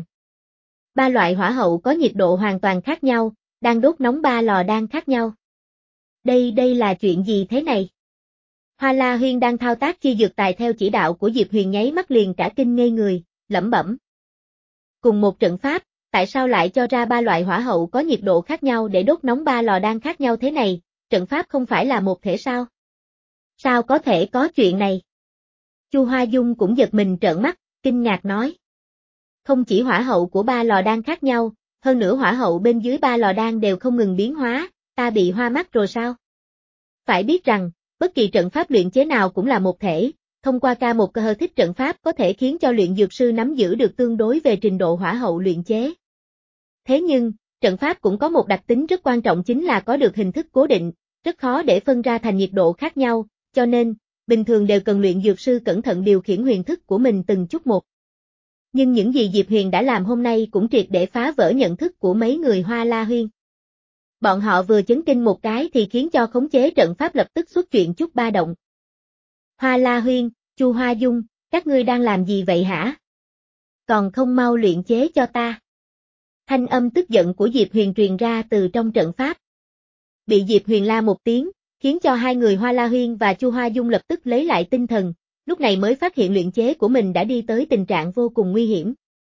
Ba loại hỏa hậu có nhiệt độ hoàn toàn khác nhau, đang đốt nóng ba lò đan khác nhau. Đây đây là chuyện gì thế này? Hoa La Huyên đang thao tác chi dược tài theo chỉ đạo của Diệp Huyền nháy mắt liền cả kinh ngây người, lẩm bẩm. Cùng một trận pháp, tại sao lại cho ra ba loại hỏa hậu có nhiệt độ khác nhau để đốt nóng ba lò đan khác nhau thế này, trận pháp không phải là một thể sao? Sao có thể có chuyện này? Chu Hoa Dung cũng giật mình trợn mắt, kinh ngạc nói. Không chỉ hỏa hậu của ba lò đan khác nhau, hơn nữa hỏa hậu bên dưới ba lò đan đều không ngừng biến hóa, ta bị hoa mắt rồi sao? Phải biết rằng, bất kỳ trận pháp luyện chế nào cũng là một thể, thông qua ca một cơ hơ thích trận pháp có thể khiến cho luyện dược sư nắm giữ được tương đối về trình độ hỏa hậu luyện chế. Thế nhưng, trận pháp cũng có một đặc tính rất quan trọng chính là có được hình thức cố định, rất khó để phân ra thành nhiệt độ khác nhau, cho nên, bình thường đều cần luyện dược sư cẩn thận điều khiển huyền thức của mình từng chút một. Nhưng những gì Diệp Huyền đã làm hôm nay cũng triệt để phá vỡ nhận thức của mấy người Hoa La Huyên. Bọn họ vừa chấn kinh một cái thì khiến cho khống chế trận pháp lập tức xuất chuyện chút ba động. Hoa La Huyên, Chu Hoa Dung, các ngươi đang làm gì vậy hả? Còn không mau luyện chế cho ta. Thanh âm tức giận của Diệp Huyền truyền ra từ trong trận pháp. Bị Diệp Huyền la một tiếng, khiến cho hai người Hoa La Huyên và Chu Hoa Dung lập tức lấy lại tinh thần, lúc này mới phát hiện luyện chế của mình đã đi tới tình trạng vô cùng nguy hiểm.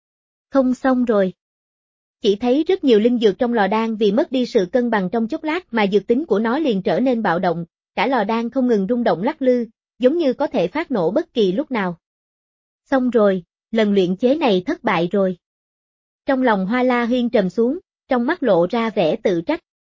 Không xong rồi. Chỉ thấy rất nhiều linh dược trong lò đan vì mất đi sự cân bằng trong chốc lát mà dược tính của nó liền trở nên bạo động, cả lò đan không ngừng rung động lắc lư, giống như có thể phát nổ bất kỳ lúc nào. Xong rồi, lần luyện chế này thất bại rồi. Trong lòng Hoa La Huyên trầm xuống, trong mắt lộ ra vẻ tự trách.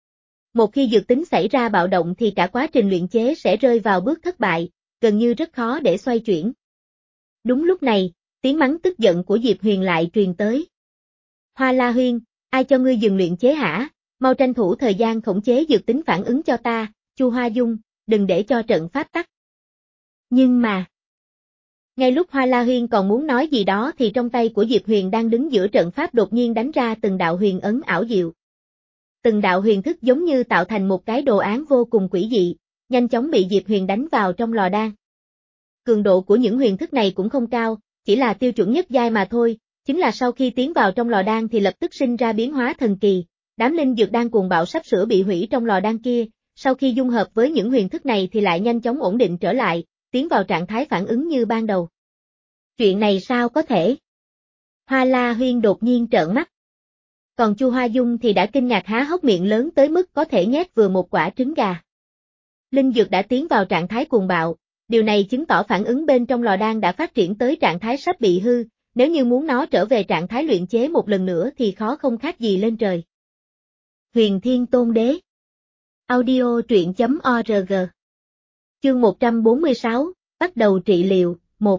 Một khi dược tính xảy ra bạo động thì cả quá trình luyện chế sẽ rơi vào bước thất bại, gần như rất khó để xoay chuyển. Đúng lúc này, tiếng mắng tức giận của Diệp Huyền lại truyền tới. Hoa La Huyên, ai cho ngươi dừng luyện chế hả? Mau tranh thủ thời gian khống chế dược tính phản ứng cho ta, Chu Hoa Dung, đừng để cho trận pháp tắt. Nhưng mà... Ngay lúc Hoa La Huyên còn muốn nói gì đó thì trong tay của Diệp Huyền đang đứng giữa trận pháp đột nhiên đánh ra từng đạo huyền ấn ảo diệu. Từng đạo huyền thức giống như tạo thành một cái đồ án vô cùng quỷ dị, nhanh chóng bị Diệp Huyền đánh vào trong lò đan. Cường độ của những huyền thức này cũng không cao, chỉ là tiêu chuẩn nhất giai mà thôi, chính là sau khi tiến vào trong lò đan thì lập tức sinh ra biến hóa thần kỳ, đám linh dược đan cuồng bạo sắp sửa bị hủy trong lò đan kia, sau khi dung hợp với những huyền thức này thì lại nhanh chóng ổn định trở lại, tiến vào trạng thái phản ứng như ban đầu. Chuyện này sao có thể? Hoa La Huyên đột nhiên trợn mắt. Còn Chu Hoa Dung thì đã kinh ngạc há hốc miệng lớn tới mức có thể nhét vừa một quả trứng gà. Linh dược đã tiến vào trạng thái cuồng bạo, điều này chứng tỏ phản ứng bên trong lò đan đã phát triển tới trạng thái sắp bị hư, nếu như muốn nó trở về trạng thái luyện chế một lần nữa thì khó không khác gì lên trời. Huyền Thiên Tôn Đế. Audio truyện chấm org. Chương một trăm bốn mươi sáu, bắt đầu trị liệu, một.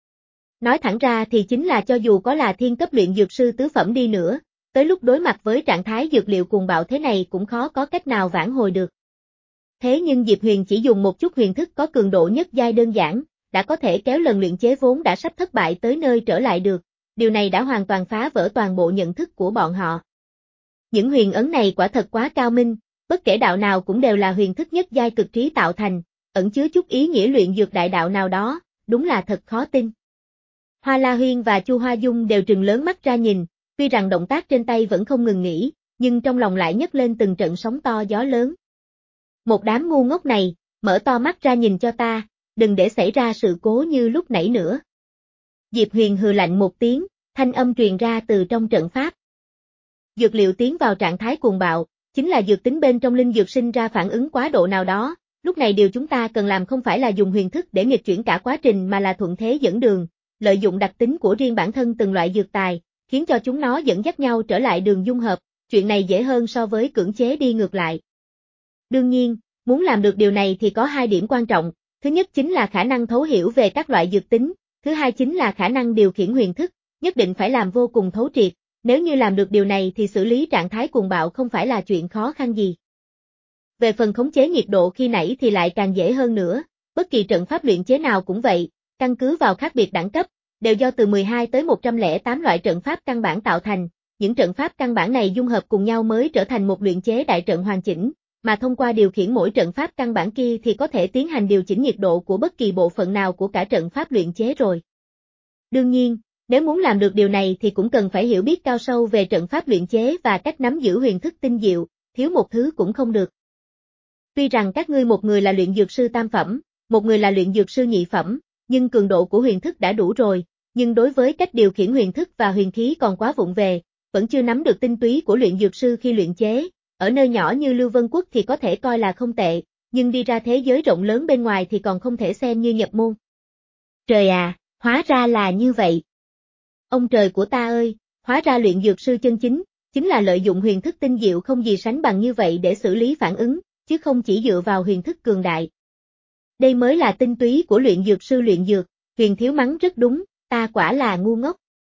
Nói thẳng ra thì chính là cho dù có là thiên cấp luyện dược sư tứ phẩm đi nữa, tới lúc đối mặt với trạng thái dược liệu cuồng bạo thế này cũng khó có cách nào vãn hồi được. Thế nhưng Diệp Huyền chỉ dùng một chút huyền thức có cường độ nhất giai đơn giản, đã có thể kéo lần luyện chế vốn đã sắp thất bại tới nơi trở lại được, điều này đã hoàn toàn phá vỡ toàn bộ nhận thức của bọn họ. Những huyền ấn này quả thật quá cao minh, bất kể đạo nào cũng đều là huyền thức nhất giai cực trí tạo thành, ẩn chứa chút ý nghĩa luyện dược đại đạo nào đó, đúng là thật khó tin. Hoa La Huyên và Chu Hoa Dung đều trừng lớn mắt ra nhìn, tuy rằng động tác trên tay vẫn không ngừng nghỉ, nhưng trong lòng lại nhấc lên từng trận sóng to gió lớn. Một đám ngu ngốc này, mở to mắt ra nhìn cho ta, đừng để xảy ra sự cố như lúc nãy nữa. Diệp Huyền hừ lạnh một tiếng, thanh âm truyền ra từ trong trận pháp. Dược liệu tiến vào trạng thái cuồng bạo, chính là dược tính bên trong linh dược sinh ra phản ứng quá độ nào đó, lúc này điều chúng ta cần làm không phải là dùng huyền thức để nghịch chuyển cả quá trình mà là thuận thế dẫn đường, lợi dụng đặc tính của riêng bản thân từng loại dược tài, khiến cho chúng nó dẫn dắt nhau trở lại đường dung hợp, chuyện này dễ hơn so với cưỡng chế đi ngược lại. Đương nhiên, muốn làm được điều này thì có hai điểm quan trọng, thứ nhất chính là khả năng thấu hiểu về các loại dược tính, thứ hai chính là khả năng điều khiển huyền thức, nhất định phải làm vô cùng thấu triệt, nếu như làm được điều này thì xử lý trạng thái cuồng bạo không phải là chuyện khó khăn gì. Về phần khống chế nhiệt độ khi nãy thì lại càng dễ hơn nữa, bất kỳ trận pháp luyện chế nào cũng vậy, căn cứ vào khác biệt đẳng cấp, đều do từ mười hai tới một trăm lẻ tám loại trận pháp căn bản tạo thành, những trận pháp căn bản này dung hợp cùng nhau mới trở thành một luyện chế đại trận hoàn chỉnh, mà thông qua điều khiển mỗi trận pháp căn bản kia thì có thể tiến hành điều chỉnh nhiệt độ của bất kỳ bộ phận nào của cả trận pháp luyện chế rồi. Đương nhiên, nếu muốn làm được điều này thì cũng cần phải hiểu biết cao sâu về trận pháp luyện chế và cách nắm giữ huyền thức tinh diệu, thiếu một thứ cũng không được. Tuy rằng các ngươi một người là luyện dược sư tam phẩm, một người là luyện dược sư nhị phẩm, nhưng cường độ của huyền thức đã đủ rồi, nhưng đối với cách điều khiển huyền thức và huyền khí còn quá vụng về, vẫn chưa nắm được tinh túy của luyện dược sư khi luyện chế, ở nơi nhỏ như Lưu Vân Quốc thì có thể coi là không tệ, nhưng đi ra thế giới rộng lớn bên ngoài thì còn không thể xem như nhập môn. Trời à, hóa ra là như vậy. Ông trời của ta ơi, hóa ra luyện dược sư chân chính, chính là lợi dụng huyền thức tinh diệu không gì sánh bằng như vậy để xử lý phản ứng, chứ không chỉ dựa vào huyền thức cường đại. Đây mới là tinh túy của luyện dược sư luyện dược, Huyền Thiếu mắng rất đúng, ta quả là ngu ngốc.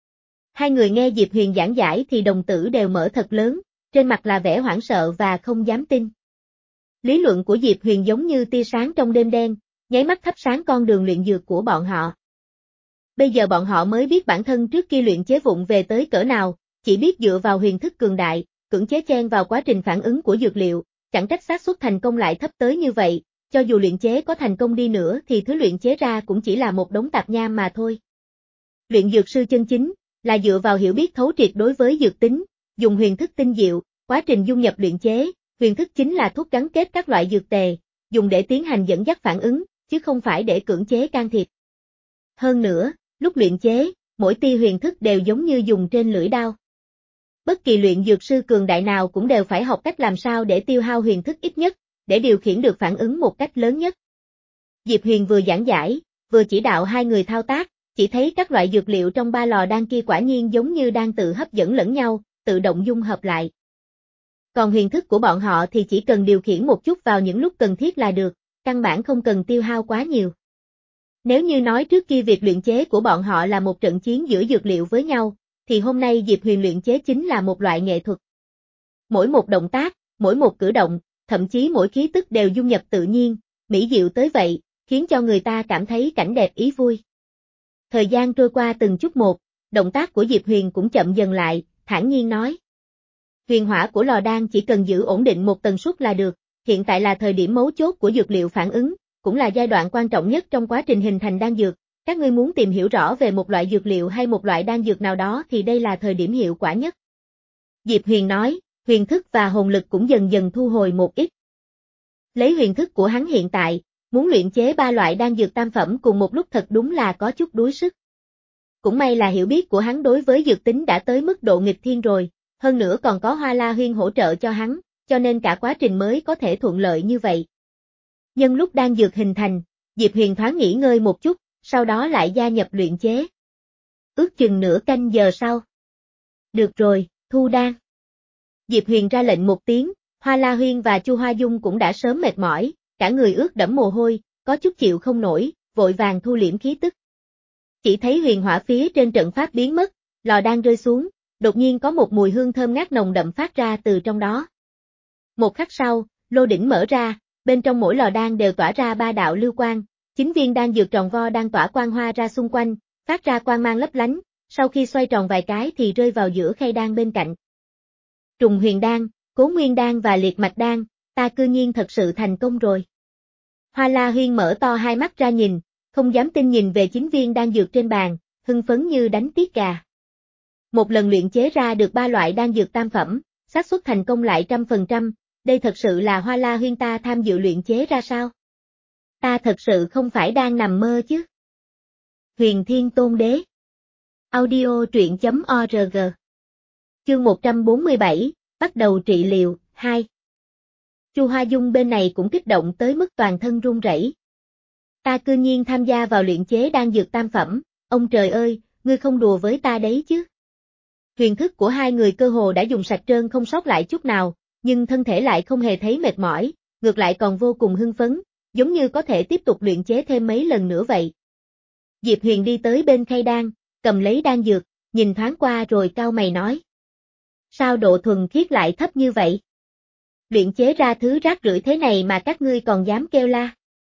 Hai người nghe Diệp Huyền giảng giải thì đồng tử đều mở thật lớn, trên mặt là vẻ hoảng sợ và không dám tin. Lý luận của Diệp Huyền giống như tia sáng trong đêm đen, nháy mắt thắp sáng con đường luyện dược của bọn họ. Bây giờ bọn họ mới biết bản thân trước kia luyện chế vụng về tới cỡ nào, chỉ biết dựa vào huyền thức cường đại, cưỡng chế chen vào quá trình phản ứng của dược liệu, chẳng trách xác suất thành công lại thấp tới như vậy, cho dù luyện chế có thành công đi nữa thì thứ luyện chế ra cũng chỉ là một đống tạp nham mà thôi. Luyện dược sư chân chính là dựa vào hiểu biết thấu triệt đối với dược tính, dùng huyền thức tinh diệu, quá trình dung nhập luyện chế, huyền thức chính là thuốc gắn kết các loại dược tề, dùng để tiến hành dẫn dắt phản ứng, chứ không phải để cưỡng chế can thiệp. Hơn nữa, lúc luyện chế, mỗi tia huyền thức đều giống như dùng trên lưỡi đao. Bất kỳ luyện dược sư cường đại nào cũng đều phải học cách làm sao để tiêu hao huyền thức ít nhất, để điều khiển được phản ứng một cách lớn nhất. Diệp Huyền vừa giảng giải, vừa chỉ đạo hai người thao tác, chỉ thấy các loại dược liệu trong ba lò đan kia quả nhiên giống như đang tự hấp dẫn lẫn nhau, tự động dung hợp lại. Còn huyền thức của bọn họ thì chỉ cần điều khiển một chút vào những lúc cần thiết là được, căn bản không cần tiêu hao quá nhiều. Nếu như nói trước kia việc luyện chế của bọn họ là một trận chiến giữa dược liệu với nhau, thì hôm nay Diệp Huyền luyện chế chính là một loại nghệ thuật. Mỗi một động tác, mỗi một cử động, thậm chí mỗi khí tức đều dung nhập tự nhiên, mỹ diệu tới vậy, khiến cho người ta cảm thấy cảnh đẹp ý vui. Thời gian trôi qua từng chút một, động tác của Diệp Huyền cũng chậm dần lại, thản nhiên nói. Huyền hỏa của lò đan chỉ cần giữ ổn định một tần suất là được, hiện tại là thời điểm mấu chốt của dược liệu phản ứng, cũng là giai đoạn quan trọng nhất trong quá trình hình thành đan dược. Các ngươi muốn tìm hiểu rõ về một loại dược liệu hay một loại đan dược nào đó thì đây là thời điểm hiệu quả nhất. Diệp Huyền nói, huyền thức và hồn lực cũng dần dần thu hồi một ít. Lấy huyền thức của hắn hiện tại, muốn luyện chế ba loại đan dược tam phẩm cùng một lúc thật đúng là có chút đuối sức. Cũng may là hiểu biết của hắn đối với dược tính đã tới mức độ nghịch thiên rồi, hơn nữa còn có Hoa La Huyên hỗ trợ cho hắn, cho nên cả quá trình mới có thể thuận lợi như vậy. Nhân lúc đan dược hình thành, Diệp Huyền thoáng nghỉ ngơi một chút, sau đó lại gia nhập luyện chế. Ước chừng nửa canh giờ sau. Được rồi, thu đan. Diệp Huyền ra lệnh một tiếng, Hoa La Huyên và Chu Hoa Dung cũng đã sớm mệt mỏi, cả người ướt đẫm mồ hôi, có chút chịu không nổi, vội vàng thu liễm khí tức. Chỉ thấy huyền hỏa phía trên trận pháp biến mất, lò đan rơi xuống, đột nhiên có một mùi hương thơm ngát nồng đậm phát ra từ trong đó. Một khắc sau, lô đỉnh mở ra, bên trong mỗi lò đan đều tỏa ra ba đạo lưu quang, chín viên đan dược tròn vo đang tỏa quang hoa ra xung quanh, phát ra quang mang lấp lánh, sau khi xoay tròn vài cái thì rơi vào giữa khay đan bên cạnh. Trùng huyền đan, Cố Nguyên đan và liệt mạch đan, ta cư nhiên thật sự thành công rồi. Hoa La Huyên mở to hai mắt ra nhìn, không dám tin nhìn về chín viên đan dược trên bàn, hưng phấn như đánh tiết gà. Một lần luyện chế ra được ba loại đan dược tam phẩm, xác suất thành công lại trăm phần trăm, đây thật sự là Hoa La Huyên ta tham dự luyện chế ra sao? Ta thật sự không phải đang nằm mơ chứ. Huyền Thiên Tôn Đế. Audio truyện chấm org. Chương một trăm bốn mươi bảy, bắt đầu trị liệu, hai. Chu Hoa Dung bên này cũng kích động tới mức toàn thân run rẩy. Ta cư nhiên tham gia vào luyện chế đan dược tam phẩm, ông trời ơi, ngươi không đùa với ta đấy chứ. Huyền thức của hai người cơ hồ đã dùng sạch trơn không sót lại chút nào, nhưng thân thể lại không hề thấy mệt mỏi, ngược lại còn vô cùng hưng phấn, giống như có thể tiếp tục luyện chế thêm mấy lần nữa vậy. Diệp Huyền đi tới bên khay đan, cầm lấy đan dược, nhìn thoáng qua rồi cau mày nói. Sao độ thuần khiết lại thấp như vậy? Luyện chế ra thứ rác rưởi thế này mà các ngươi còn dám kêu la.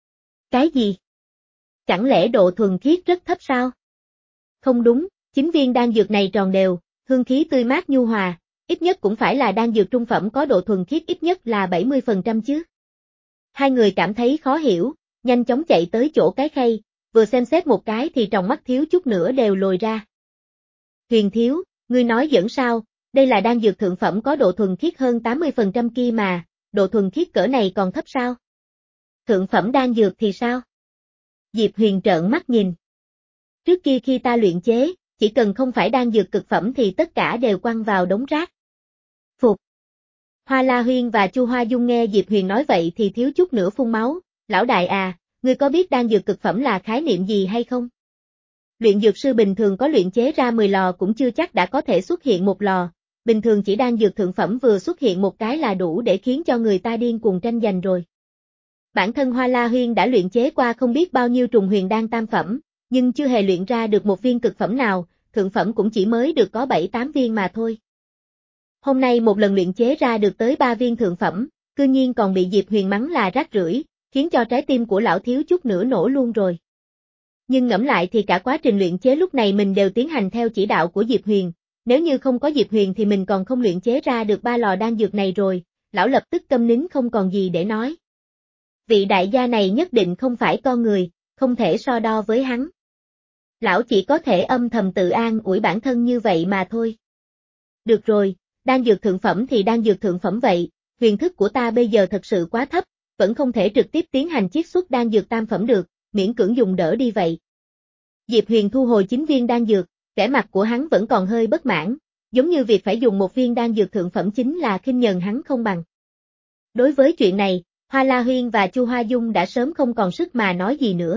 Cái gì? Chẳng lẽ độ thuần khiết rất thấp sao? Không đúng, chín viên đan dược này tròn đều, hương khí tươi mát nhu hòa, ít nhất cũng phải là đan dược trung phẩm có độ thuần khiết ít nhất là bảy mươi phần trăm chứ. Hai người cảm thấy khó hiểu, nhanh chóng chạy tới chỗ cái khay, vừa xem xét một cái thì tròng mắt thiếu chút nữa đều lồi ra. Huyền thiếu, ngươi nói giỡn sao, đây là đan dược thượng phẩm có độ thuần khiết hơn tám mươi phần trăm kia mà, độ thuần khiết cỡ này còn thấp sao? Thượng phẩm đan dược thì sao? Diệp Huyền trợn mắt nhìn. Trước kia khi ta luyện chế, chỉ cần không phải đan dược cực phẩm thì tất cả đều quăng vào đống rác. Phục. Hoa La Huyên và Chu Hoa Dung nghe Diệp Huyền nói vậy thì thiếu chút nữa phun máu, lão đại à, ngươi có biết đan dược cực phẩm là khái niệm gì hay không? Luyện dược sư bình thường có luyện chế ra mười lò cũng chưa chắc đã có thể xuất hiện một lò, bình thường chỉ đan dược thượng phẩm vừa xuất hiện một cái là đủ để khiến cho người ta điên cuồng tranh giành rồi. Bản thân Hoa La Huyên đã luyện chế qua không biết bao nhiêu trùng huyền đan tam phẩm, nhưng chưa hề luyện ra được một viên cực phẩm nào, thượng phẩm cũng chỉ mới được có bảy tám viên mà thôi. Hôm nay một lần luyện chế ra được tới ba viên thượng phẩm, cư nhiên còn bị Diệp Huyền mắng là rác rưởi, khiến cho trái tim của lão thiếu chút nữa nổ luôn rồi. Nhưng ngẫm lại thì cả quá trình luyện chế lúc này mình đều tiến hành theo chỉ đạo của Diệp Huyền, nếu như không có Diệp Huyền thì mình còn không luyện chế ra được ba lò đan dược này rồi, lão lập tức câm nín không còn gì để nói. Vị đại gia này nhất định không phải con người, không thể so đo với hắn. Lão chỉ có thể âm thầm tự an ủi bản thân như vậy mà thôi. Được rồi, đan dược thượng phẩm thì đan dược thượng phẩm vậy, huyền thức của ta bây giờ thật sự quá thấp, vẫn không thể trực tiếp tiến hành chiết xuất đan dược tam phẩm được, miễn cưỡng dùng đỡ đi vậy. Diệp Huyền thu hồi chín viên đan dược, vẻ mặt của hắn vẫn còn hơi bất mãn, giống như việc phải dùng một viên đan dược thượng phẩm chính là khinh nhờn hắn không bằng. Đối với chuyện này, Hoa La Huyên và Chu Hoa Dung đã sớm không còn sức mà nói gì nữa.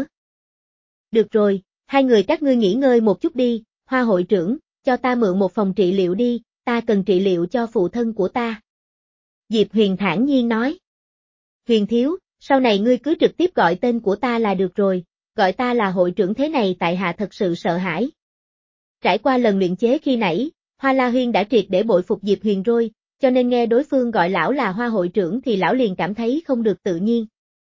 Được rồi, hai người các ngươi nghỉ ngơi một chút đi, Hoa hội trưởng, cho ta mượn một phòng trị liệu đi, ta cần trị liệu cho phụ thân của ta. Diệp Huyền thản nhiên nói. Huyền thiếu, sau này ngươi cứ trực tiếp gọi tên của ta là được rồi, gọi ta là hội trưởng thế này tại hạ thật sự sợ hãi. Trải qua lần luyện chế khi nãy, Hoa La Huyên đã triệt để bội phục Diệp Huyền rồi, cho nên nghe đối phương gọi lão là Hoa hội trưởng thì lão liền cảm thấy không được tự nhiên.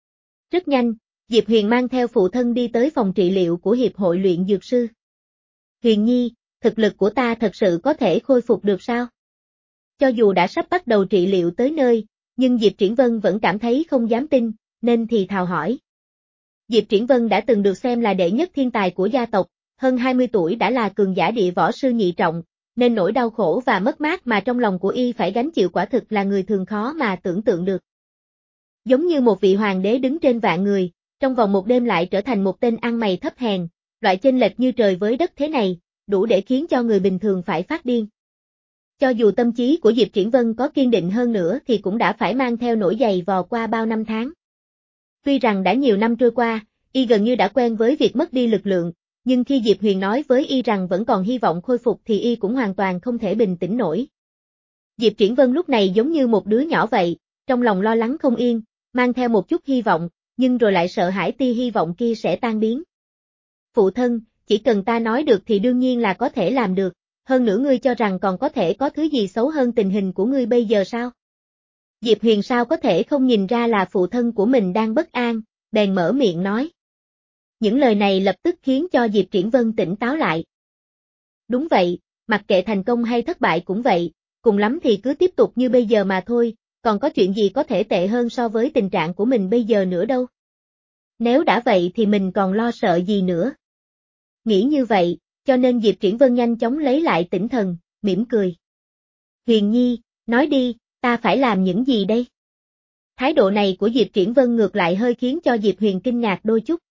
Rất nhanh, Diệp Huyền mang theo phụ thân đi tới phòng trị liệu của Hiệp hội luyện dược sư. Huyền Nhi, thực lực của ta thật sự có thể khôi phục được sao? Cho dù đã sắp bắt đầu trị liệu tới nơi, nhưng Diệp Triển Vân vẫn cảm thấy không dám tin, nên thì thào hỏi. Diệp Triển Vân đã từng được xem là đệ nhất thiên tài của gia tộc, hơn hai mươi tuổi đã là cường giả địa võ sư nhị trọng, nên nỗi đau khổ và mất mát mà trong lòng của y phải gánh chịu quả thực là người thường khó mà tưởng tượng được. Giống như một vị hoàng đế đứng trên vạn người, trong vòng một đêm lại trở thành một tên ăn mày thấp hèn, loại chênh lệch như trời với đất thế này, đủ để khiến cho người bình thường phải phát điên. Cho dù tâm trí của Diệp Triển Vân có kiên định hơn nữa thì cũng đã phải mang theo nỗi dày vò qua bao năm tháng. Tuy rằng đã nhiều năm trôi qua, y gần như đã quen với việc mất đi lực lượng, nhưng khi Diệp Huyền nói với y rằng vẫn còn hy vọng khôi phục thì y cũng hoàn toàn không thể bình tĩnh nổi. Diệp Triển Vân lúc này giống như một đứa nhỏ vậy, trong lòng lo lắng không yên, mang theo một chút hy vọng, nhưng rồi lại sợ hãi tia hy vọng kia sẽ tan biến. Phụ thân, chỉ cần ta nói được thì đương nhiên là có thể làm được, hơn nữa ngươi cho rằng còn có thể có thứ gì xấu hơn tình hình của ngươi bây giờ sao? Diệp Huyền sao có thể không nhìn ra là phụ thân của mình đang bất an, bèn mở miệng nói. Những lời này lập tức khiến cho Diệp Triển Vân tỉnh táo lại. Đúng vậy, mặc kệ thành công hay thất bại cũng vậy, cùng lắm thì cứ tiếp tục như bây giờ mà thôi, còn có chuyện gì có thể tệ hơn so với tình trạng của mình bây giờ nữa đâu. Nếu đã vậy thì mình còn lo sợ gì nữa. Nghĩ như vậy, cho nên Diệp Triển Vân nhanh chóng lấy lại tinh thần, mỉm cười. Huyền Nhi, nói đi, ta phải làm những gì đây? Thái độ này của Diệp Triển Vân ngược lại hơi khiến cho Diệp Huyền kinh ngạc đôi chút.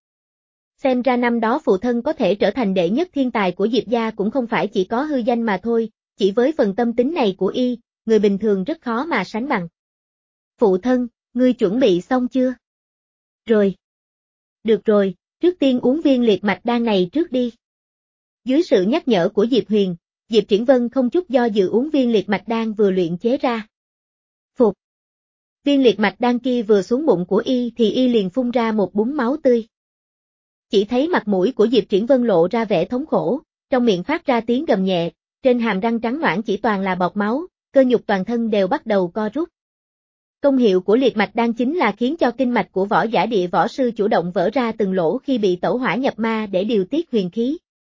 Xem ra năm đó phụ thân có thể trở thành đệ nhất thiên tài của Diệp gia cũng không phải chỉ có hư danh mà thôi, chỉ với phần tâm tính này của y, người bình thường rất khó mà sánh bằng. Phụ thân, ngươi chuẩn bị xong chưa? Rồi. Được rồi, trước tiên uống viên liệt mạch đan này trước đi. Dưới sự nhắc nhở của Diệp Huyền, Diệp Triển Vân không chút do dự uống viên liệt mạch đan vừa luyện chế ra. Phục. Viên liệt mạch đan kia vừa xuống bụng của y thì y liền phun ra một búng máu tươi. Chỉ thấy mặt mũi của Diệp Triển Vân lộ ra vẻ thống khổ, trong miệng phát ra tiếng gầm nhẹ, trên hàm răng trắng nõn chỉ toàn là bọt máu, cơ nhục toàn thân đều bắt đầu co rút. Công hiệu của liệt mạch đan chính là khiến cho kinh mạch của võ giả địa võ sư chủ động vỡ ra từng lỗ khi bị tẩu hỏa nhập ma để điều tiết huyền khí.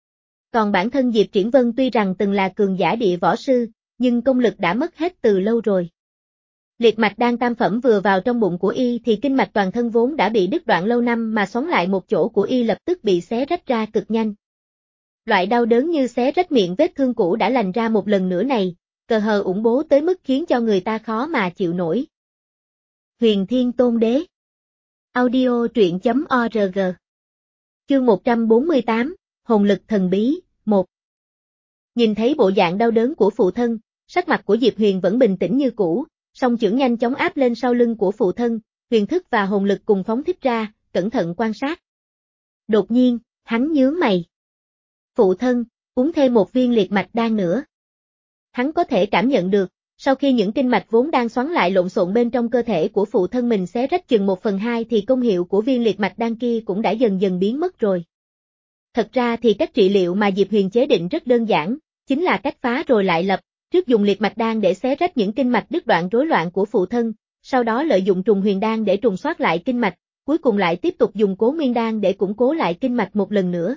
Còn bản thân Diệp Triển Vân tuy rằng từng là cường giả địa võ sư, nhưng công lực đã mất hết từ lâu rồi. Liệt mạch đan tam phẩm vừa vào trong bụng của y thì kinh mạch toàn thân vốn đã bị đứt đoạn lâu năm mà xoắn lại một chỗ của y lập tức bị xé rách ra cực nhanh. Loại đau đớn như xé rách miệng vết thương cũ đã lành ra một lần nữa này, cờ hờ ủng bố tới mức khiến cho người ta khó mà chịu nổi. Huyền Thiên Tôn Đế. Audio truyện chấm org. Chương một trăm bốn mươi tám, Hồn lực thần bí, một. Nhìn thấy bộ dạng đau đớn của phụ thân, sắc mặt của Diệp Huyền vẫn bình tĩnh như cũ, song chưởng nhanh chóng áp lên sau lưng của phụ thân, huyền thức và hồn lực cùng phóng thích ra, cẩn thận quan sát. Đột nhiên, hắn nhướng mày. Phụ thân, uống thêm một viên liệt mạch đan nữa. Hắn có thể cảm nhận được, sau khi những kinh mạch vốn đang xoắn lại lộn xộn bên trong cơ thể của phụ thân mình xé rách chừng một phần hai thì công hiệu của viên liệt mạch đan kia cũng đã dần dần biến mất rồi. Thật ra thì cách trị liệu mà Diệp Huyền chế định rất đơn giản, chính là cách phá rồi lại lập, trước dùng liệt mạch đan để xé rách những kinh mạch đứt đoạn rối loạn của phụ thân, sau đó lợi dụng trùng huyền đan để trùng soát lại kinh mạch, cuối cùng lại tiếp tục dùng cố nguyên đan để củng cố lại kinh mạch một lần nữa.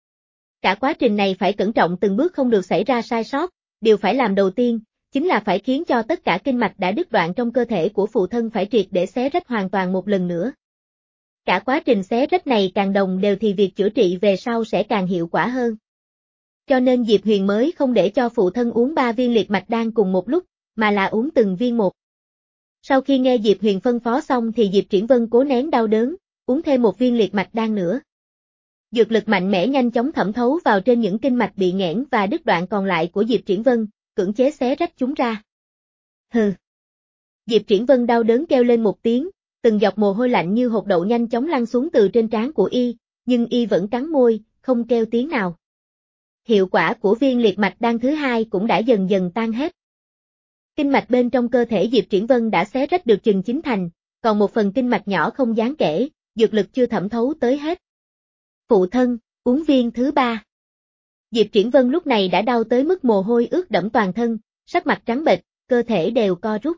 Cả quá trình này phải cẩn trọng từng bước không được xảy ra sai sót, điều phải làm đầu tiên, chính là phải khiến cho tất cả kinh mạch đã đứt đoạn trong cơ thể của phụ thân phải triệt để xé rách hoàn toàn một lần nữa. Cả quá trình xé rách này càng đồng đều thì việc chữa trị về sau sẽ càng hiệu quả hơn. Cho nên Diệp Huyền mới không để cho phụ thân uống ba viên liệt mạch đan cùng một lúc, mà là uống từng viên một. Sau khi nghe Diệp Huyền phân phó xong thì Diệp Triển Vân cố nén đau đớn, uống thêm một viên liệt mạch đan nữa. Dược lực mạnh mẽ nhanh chóng thẩm thấu vào trên những kinh mạch bị nghẽn và đứt đoạn còn lại của Diệp Triển Vân, cưỡng chế xé rách chúng ra. Hừ. Diệp Triển Vân đau đớn kêu lên một tiếng, từng giọt mồ hôi lạnh như hột đậu nhanh chóng lăn xuống từ trên trán của y, nhưng y vẫn cắn môi, không kêu tiếng nào. Hiệu quả của viên liệt mạch đan thứ hai cũng đã dần dần tan hết. Kinh mạch bên trong cơ thể Diệp Triển Vân đã xé rách được chừng chín thành, còn một phần kinh mạch nhỏ không đáng kể, dược lực chưa thẩm thấu tới hết. Phụ thân, uống viên thứ ba. Diệp Triển Vân lúc này đã đau tới mức mồ hôi ướt đẫm toàn thân, sắc mặt trắng bệch, cơ thể đều co rút.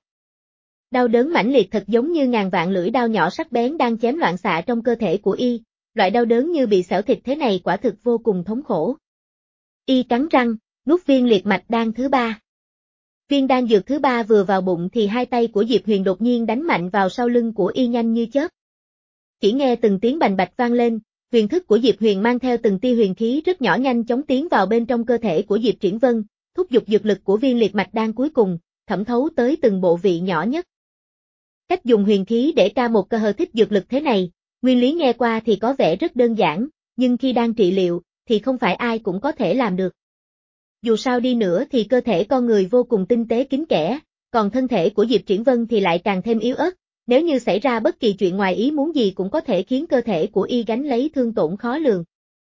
Đau đớn mãnh liệt thật giống như ngàn vạn lưỡi đao nhỏ sắc bén đang chém loạn xạ trong cơ thể của y, loại đau đớn như bị xẻo thịt thế này quả thực vô cùng thống khổ. Y cắn răng, nuốt viên liệt mạch đan thứ ba. Viên đan dược thứ ba vừa vào bụng thì hai tay của Diệp Huyền đột nhiên đánh mạnh vào sau lưng của y nhanh như chớp. Chỉ nghe từng tiếng bành bạch vang lên, huyền thức của Diệp Huyền mang theo từng tia huyền khí rất nhỏ nhanh chóng tiến vào bên trong cơ thể của Diệp Triển Vân, thúc giục dược lực của viên liệt mạch đan cuối cùng, thẩm thấu tới từng bộ vị nhỏ nhất. Cách dùng huyền khí để ca một cơ hờ thích dược lực thế này, nguyên lý nghe qua thì có vẻ rất đơn giản, nhưng khi đang trị liệu, thì không phải ai cũng có thể làm được. Dù sao đi nữa thì cơ thể con người vô cùng tinh tế kín kẽ, còn thân thể của Diệp Triển Vân thì lại càng thêm yếu ớt, nếu như xảy ra bất kỳ chuyện ngoài ý muốn gì cũng có thể khiến cơ thể của y gánh lấy thương tổn khó lường.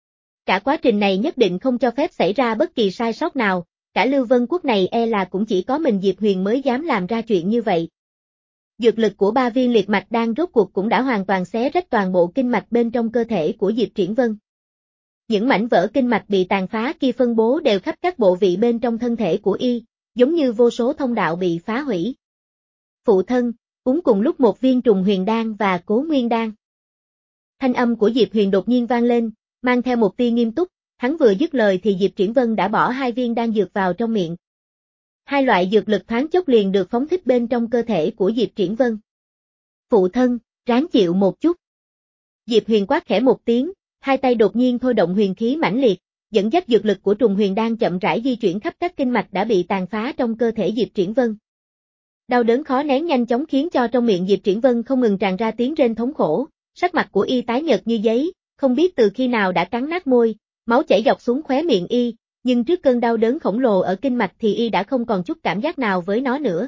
Cả quá trình này nhất định không cho phép xảy ra bất kỳ sai sót nào, cả Lưu Vân Quốc này e là cũng chỉ có mình Diệp Huyền mới dám làm ra chuyện như vậy. Dược lực của ba viên liệt mạch đan rốt cuộc cũng đã hoàn toàn xé rách toàn bộ kinh mạch bên trong cơ thể của Diệp Triển Vân. Những mảnh vỡ kinh mạch bị tàn phá kia phân bố đều khắp các bộ vị bên trong thân thể của y, giống như vô số thông đạo bị phá hủy. Phụ thân, uống cùng lúc một viên trùng huyền đan và cố nguyên đan. Thanh âm của Diệp Huyền đột nhiên vang lên, mang theo một tia nghiêm túc, hắn vừa dứt lời thì Diệp Triển Vân đã bỏ hai viên đan dược vào trong miệng. Hai loại dược lực thoáng chốc liền được phóng thích bên trong cơ thể của Diệp Triển Vân. Phụ thân, ráng chịu một chút. Diệp Huyền quát khẽ một tiếng, hai tay đột nhiên thôi động huyền khí mãnh liệt, dẫn dắt dược lực của trùng huyền đan chậm rãi di chuyển khắp các kinh mạch đã bị tàn phá trong cơ thể Diệp Triển Vân. Đau đớn khó nén nhanh chóng khiến cho trong miệng Diệp Triển Vân không ngừng tràn ra tiếng rên thống khổ, sắc mặt của y tái nhợt như giấy, không biết từ khi nào đã cắn nát môi, máu chảy dọc xuống khóe miệng y, nhưng trước cơn đau đớn khổng lồ ở kinh mạch thì y đã không còn chút cảm giác nào với nó nữa.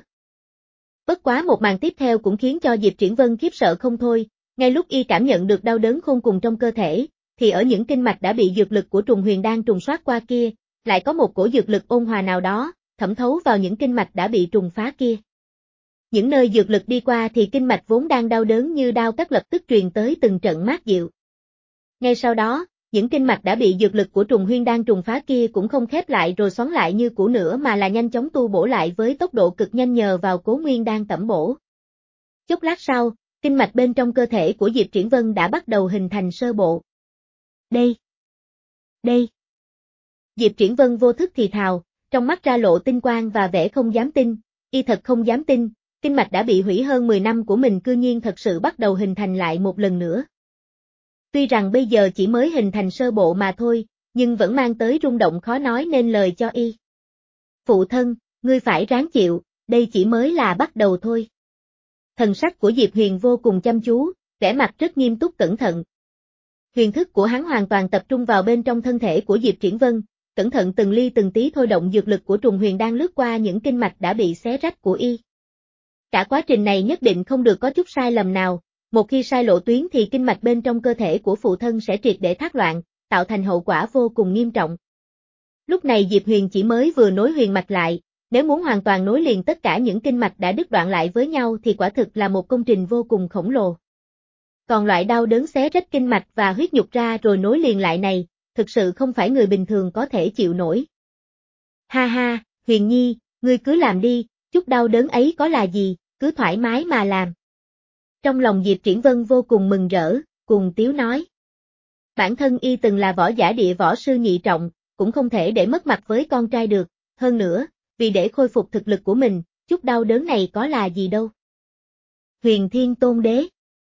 Bất quá một màn tiếp theo cũng khiến cho Diệp Triển Vân khiếp sợ không thôi, ngay lúc y cảm nhận được đau đớn khôn cùng trong cơ thể, thì ở những kinh mạch đã bị dược lực của trùng huyền đan trùng soát qua kia, lại có một cổ dược lực ôn hòa nào đó, thẩm thấu vào những kinh mạch đã bị trùng phá kia. Những nơi dược lực đi qua thì kinh mạch vốn đang đau đớn như đao cắt lập tức truyền tới từng trận mát dịu. Ngay sau đó, những kinh mạch đã bị dược lực của trùng huyền đan trùng phá kia cũng không khép lại rồi xoắn lại như cũ nữa mà là nhanh chóng tu bổ lại với tốc độ cực nhanh nhờ vào cố nguyên đan tẩm bổ. Chốc lát sau, kinh mạch bên trong cơ thể của Diệp Triển Vân đã bắt đầu hình thành sơ bộ. Đây! Đây! Diệp Triển Vân vô thức thì thào, trong mắt ra lộ tinh quang và vẻ không dám tin, y thật không dám tin, kinh mạch đã bị hủy hơn mười năm của mình cư nhiên thật sự bắt đầu hình thành lại một lần nữa. Tuy rằng bây giờ chỉ mới hình thành sơ bộ mà thôi, nhưng vẫn mang tới rung động khó nói nên lời cho y. Phụ thân, ngươi phải ráng chịu, đây chỉ mới là bắt đầu thôi. Thần sắc của Diệp Huyền vô cùng chăm chú, vẻ mặt rất nghiêm túc cẩn thận. Huyền thức của hắn hoàn toàn tập trung vào bên trong thân thể của Diệp Triển Vân, cẩn thận từng ly từng tí thôi động dược lực của trùng huyền đan lướt qua những kinh mạch đã bị xé rách của y. Cả quá trình này nhất định không được có chút sai lầm nào, một khi sai lộ tuyến thì kinh mạch bên trong cơ thể của phụ thân sẽ triệt để thác loạn, tạo thành hậu quả vô cùng nghiêm trọng. Lúc này Diệp Huyền chỉ mới vừa nối huyền mạch lại, nếu muốn hoàn toàn nối liền tất cả những kinh mạch đã đứt đoạn lại với nhau thì quả thực là một công trình vô cùng khổng lồ. Còn loại đau đớn xé rách kinh mạch và huyết nhục ra rồi nối liền lại này, thực sự không phải người bình thường có thể chịu nổi. Ha ha, Huyền Nhi, ngươi cứ làm đi, chút đau đớn ấy có là gì, cứ thoải mái mà làm. Trong lòng Diệp Triển Vân vô cùng mừng rỡ, cùng tiếu nói. Bản thân y từng là võ giả địa võ sư nhị trọng, cũng không thể để mất mặt với con trai được, hơn nữa, vì để khôi phục thực lực của mình, chút đau đớn này có là gì đâu. Huyền Thiên Tôn Đế.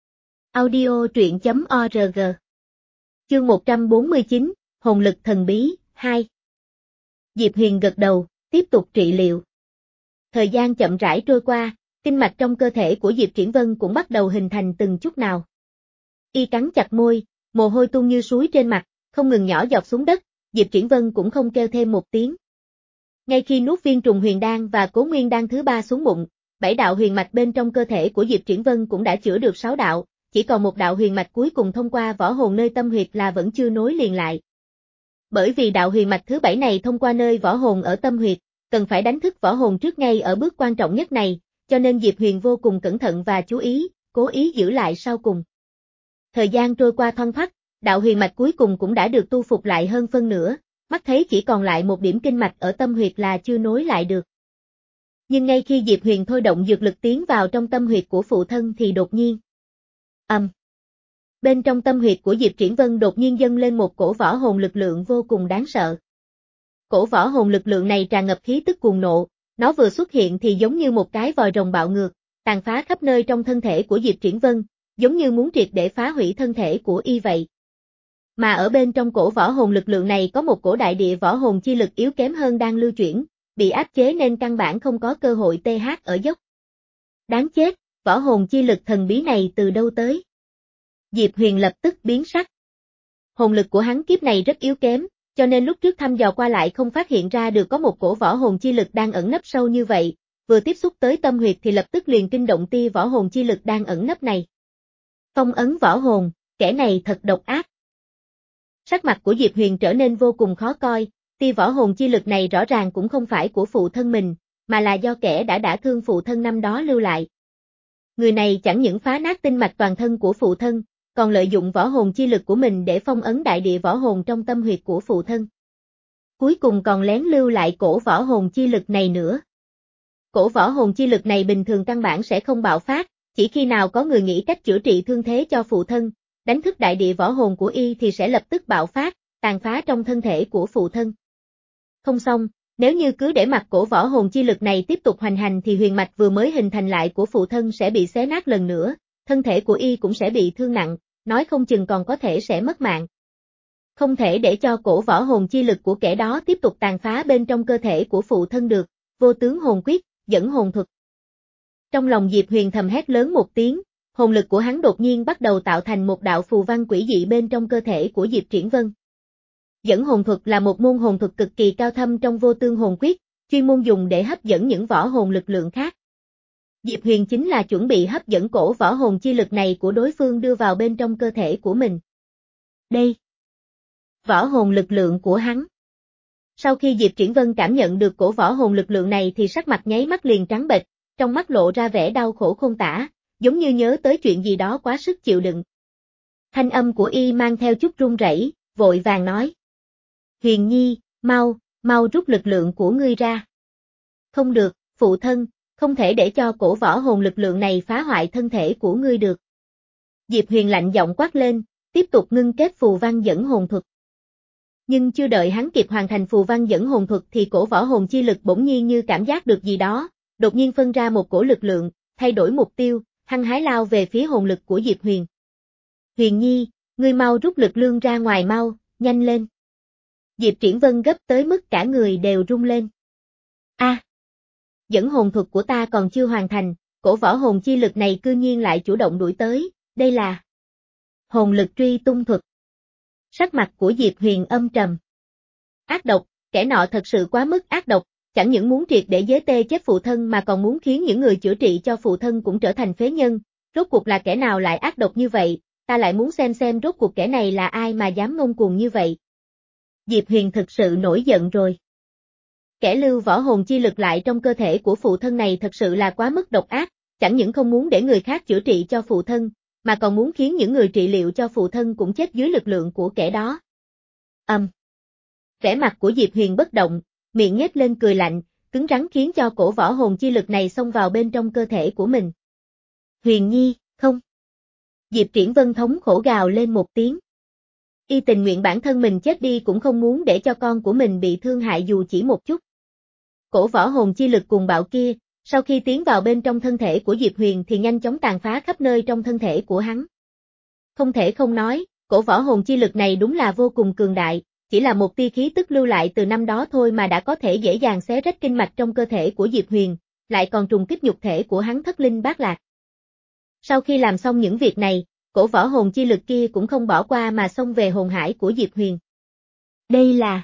Audio truyện chấm org. Chương một trăm bốn mươi chín, Hồn lực thần bí, hai. Diệp Huyền gật đầu, tiếp tục trị liệu. Thời gian chậm rãi trôi qua, kinh mạch trong cơ thể của Diệp Triển Vân cũng bắt đầu hình thành từng chút nào. Y cắn chặt môi, mồ hôi tuôn như suối trên mặt, không ngừng nhỏ giọt xuống đất, Diệp Triển Vân cũng không kêu thêm một tiếng. Ngay khi nuốt viên trùng huyền đan và cố nguyên đan thứ ba xuống bụng, bảy đạo huyền mạch bên trong cơ thể của Diệp Triển Vân cũng đã chữa được sáu đạo, chỉ còn một đạo huyền mạch cuối cùng thông qua võ hồn nơi tâm huyệt là vẫn chưa nối liền lại. Bởi vì đạo huyền mạch thứ bảy này thông qua nơi võ hồn ở tâm huyệt, cần phải đánh thức võ hồn trước ngay ở bước quan trọng nhất này, cho nên Diệp Huyền vô cùng cẩn thận và chú ý, cố ý giữ lại sau cùng. Thời gian trôi qua thoăn thoắt, đạo huyền mạch cuối cùng cũng đã được tu phục lại hơn phân nửa, mắt thấy chỉ còn lại một điểm kinh mạch ở tâm huyệt là chưa nối lại được. Nhưng ngay khi Diệp Huyền thôi động dược lực tiến vào trong tâm huyệt của phụ thân thì đột nhiên. Ầm. Um. Bên trong tâm huyệt của Diệp Triển Vân đột nhiên dâng lên một cổ võ hồn lực lượng vô cùng đáng sợ. Cổ võ hồn lực lượng này tràn ngập khí tức cuồng nộ, nó vừa xuất hiện thì giống như một cái vòi rồng bạo ngược, tàn phá khắp nơi trong thân thể của Diệp Triển Vân, giống như muốn triệt để phá hủy thân thể của y vậy. Mà ở bên trong cổ võ hồn lực lượng này có một cổ đại địa võ hồn chi lực yếu kém hơn đang lưu chuyển, bị áp chế nên căn bản không có cơ hội tê hát ở dốc. Đáng chết, võ hồn chi lực thần bí này từ đâu tới? Diệp Huyền lập tức biến sắc. Hồn lực của hắn kiếp này rất yếu kém, cho nên lúc trước thăm dò qua lại không phát hiện ra được có một cổ võ hồn chi lực đang ẩn nấp sâu như vậy, vừa tiếp xúc tới tâm huyệt thì lập tức liền kinh động tia võ hồn chi lực đang ẩn nấp này. Phong ấn võ hồn, kẻ này thật độc ác. Sắc mặt của Diệp Huyền trở nên vô cùng khó coi, tia võ hồn chi lực này rõ ràng cũng không phải của phụ thân mình, mà là do kẻ đã đả thương phụ thân năm đó lưu lại. Người này chẳng những phá nát tinh mạch toàn thân của phụ thân, còn lợi dụng võ hồn chi lực của mình để phong ấn đại địa võ hồn trong tâm huyệt của phụ thân. Cuối cùng còn lén lưu lại cổ võ hồn chi lực này nữa. Cổ võ hồn chi lực này bình thường căn bản sẽ không bạo phát, chỉ khi nào có người nghĩ cách chữa trị thương thế cho phụ thân, đánh thức đại địa võ hồn của y thì sẽ lập tức bạo phát, tàn phá trong thân thể của phụ thân. Không xong, nếu như cứ để mặc cổ võ hồn chi lực này tiếp tục hoành hành thì huyền mạch vừa mới hình thành lại của phụ thân sẽ bị xé nát lần nữa, thân thể của y cũng sẽ bị thương nặng, nói không chừng còn có thể sẽ mất mạng. Không thể để cho cổ võ hồn chi lực của kẻ đó tiếp tục tàn phá bên trong cơ thể của phụ thân được, vô tướng hồn quyết, dẫn hồn thuật. Trong lòng Diệp Huyền thầm hét lớn một tiếng, hồn lực của hắn đột nhiên bắt đầu tạo thành một đạo phù văn quỷ dị bên trong cơ thể của Diệp Triển Vân. Dẫn hồn thuật là một môn hồn thuật cực kỳ cao thâm trong vô tương hồn quyết, chuyên môn dùng để hấp dẫn những võ hồn lực lượng khác. Diệp Huyền chính là chuẩn bị hấp dẫn cổ võ hồn chi lực này của đối phương đưa vào bên trong cơ thể của mình. Đây. Võ hồn lực lượng của hắn. Sau khi Diệp Triển Vân cảm nhận được cổ võ hồn lực lượng này thì sắc mặt nháy mắt liền trắng bệch, trong mắt lộ ra vẻ đau khổ khôn tả, giống như nhớ tới chuyện gì đó quá sức chịu đựng. Thanh âm của y mang theo chút run rẩy, vội vàng nói. Huyền Nhi, mau, mau rút lực lượng của ngươi ra. Không được, phụ thân, không thể để cho cổ võ hồn lực lượng này phá hoại thân thể của ngươi được. Diệp Huyền lạnh giọng quát lên, tiếp tục ngưng kết phù văn dẫn hồn thuật. Nhưng chưa đợi hắn kịp hoàn thành phù văn dẫn hồn thuật thì cổ võ hồn chi lực bỗng nhiên như cảm giác được gì đó, đột nhiên phân ra một cổ lực lượng, thay đổi mục tiêu, hăng hái lao về phía hồn lực của Diệp Huyền. Huyền Nhi, ngươi mau rút lực lương ra ngoài mau, nhanh lên. Diệp Triển Vân gấp tới mức cả người đều rung lên. A, à, dẫn hồn thuật của ta còn chưa hoàn thành, cổ võ hồn chi lực này cư nhiên lại chủ động đuổi tới, đây là hồn lực truy tung thuật. Sắc mặt của Diệp Huyền âm trầm. Ác độc, kẻ nọ thật sự quá mức ác độc, chẳng những muốn triệt để giết tê chết phụ thân mà còn muốn khiến những người chữa trị cho phụ thân cũng trở thành phế nhân, rốt cuộc là kẻ nào lại ác độc như vậy, ta lại muốn xem xem rốt cuộc kẻ này là ai mà dám ngông cuồng như vậy. Diệp Huyền thực sự nổi giận rồi. Kẻ lưu võ hồn chi lực lại trong cơ thể của phụ thân này thật sự là quá mức độc ác, chẳng những không muốn để người khác chữa trị cho phụ thân, mà còn muốn khiến những người trị liệu cho phụ thân cũng chết dưới lực lượng của kẻ đó. Âm. Um. Vẻ mặt của Diệp Huyền bất động, miệng nhếch lên cười lạnh, cứng rắn khiến cho cổ võ hồn chi lực này xông vào bên trong cơ thể của mình. Huyền Nhi, không. Diệp Triển Vân thống khổ gào lên một tiếng. Y tình nguyện bản thân mình chết đi cũng không muốn để cho con của mình bị thương hại dù chỉ một chút. Cổ võ hồn chi lực cuồng bạo kia, sau khi tiến vào bên trong thân thể của Diệp Huyền thì nhanh chóng tàn phá khắp nơi trong thân thể của hắn. Không thể không nói, cổ võ hồn chi lực này đúng là vô cùng cường đại, chỉ là một tia khí tức lưu lại từ năm đó thôi mà đã có thể dễ dàng xé rách kinh mạch trong cơ thể của Diệp Huyền, lại còn trùng kích nhục thể của hắn thất linh bát lạc. Sau khi làm xong những việc này, cổ võ hồn chi lực kia cũng không bỏ qua mà xông về hồn hải của Diệp Huyền. Đây là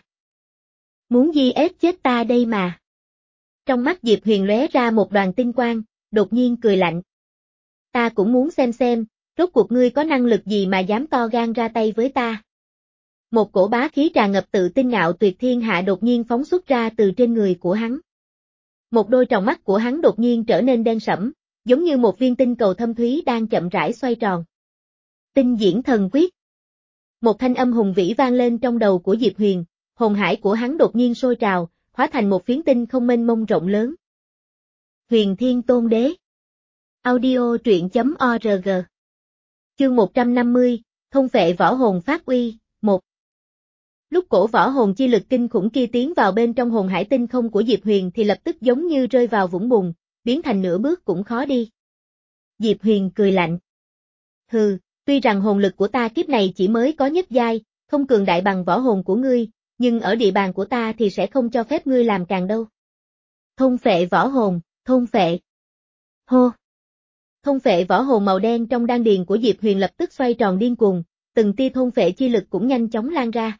muốn di ép chết ta đây mà. Trong mắt Diệp Huyền lóe ra một đoàn tinh quang, đột nhiên cười lạnh. Ta cũng muốn xem xem, rốt cuộc ngươi có năng lực gì mà dám to gan ra tay với ta. Một cổ bá khí tràn ngập tự tin ngạo tuyệt thiên hạ đột nhiên phóng xuất ra từ trên người của hắn. Một đôi tròng mắt của hắn đột nhiên trở nên đen sẫm, giống như một viên tinh cầu thâm thúy đang chậm rãi xoay tròn. Tinh diễn thần quyết. Một thanh âm hùng vĩ vang lên trong đầu của Diệp Huyền, hồn hải của hắn đột nhiên sôi trào, hóa thành một phiến tinh không mênh mông rộng lớn. Huyền Thiên Tôn Đế. Audio truyện chấm org. Chương một trăm năm mươi, Thôn phệ võ hồn phát uy, một. Lúc cổ võ hồn chi lực kinh khủng kia tiến vào bên trong hồn hải tinh không của Diệp Huyền thì lập tức giống như rơi vào vũng bùn, biến thành nửa bước cũng khó đi. Diệp Huyền cười lạnh. Hừ, tuy rằng hồn lực của ta kiếp này chỉ mới có nhất giai, không cường đại bằng võ hồn của ngươi, nhưng ở địa bàn của ta thì sẽ không cho phép ngươi làm càng đâu. Thôn phệ võ hồn, thôn phệ. Hô. Thôn phệ võ hồn màu đen trong đan điền của Diệp Huyền lập tức xoay tròn điên cuồng, từng tia thôn phệ chi lực cũng nhanh chóng lan ra.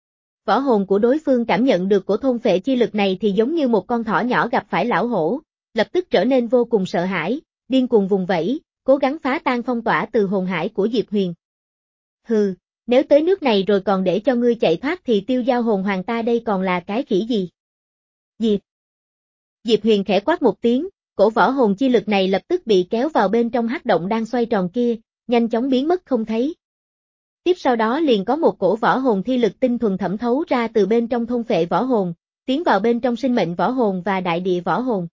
Võ hồn của đối phương cảm nhận được của thôn phệ chi lực này thì giống như một con thỏ nhỏ gặp phải lão hổ, lập tức trở nên vô cùng sợ hãi, điên cuồng vùng vẫy, cố gắng phá tan phong tỏa từ hồn hải của Diệp Huyền. Hừ, nếu tới nước này rồi còn để cho ngươi chạy thoát thì tiêu giao hồn hoàng ta đây còn là cái khỉ gì? Diệp. Diệp Huyền khẽ quát một tiếng, cổ võ hồn chi lực này lập tức bị kéo vào bên trong hắc động đang xoay tròn kia, nhanh chóng biến mất không thấy. Tiếp sau đó liền có một cổ võ hồn thi lực tinh thuần thẩm thấu ra từ bên trong thôn phệ võ hồn, tiến vào bên trong sinh mệnh võ hồn và đại địa võ hồn.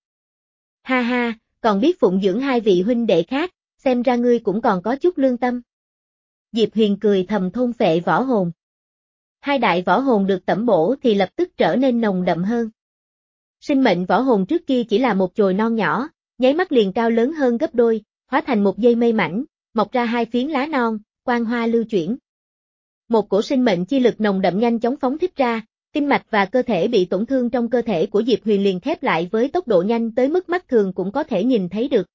Ha ha, còn biết phụng dưỡng hai vị huynh đệ khác, xem ra ngươi cũng còn có chút lương tâm. Diệp Huyền cười thầm thôn phệ võ hồn. Hai đại võ hồn được tẩm bổ thì lập tức trở nên nồng đậm hơn. Sinh mệnh võ hồn trước kia chỉ là một chồi non nhỏ, nháy mắt liền cao lớn hơn gấp đôi, hóa thành một dây mây mảnh, mọc ra hai phiến lá non, quang hoa lưu chuyển. Một cổ sinh mệnh chi lực nồng đậm nhanh chóng phóng thích ra, kinh mạch và cơ thể bị tổn thương trong cơ thể của Diệp Huyền liền khép lại với tốc độ nhanh tới mức mắt thường cũng có thể nhìn thấy được.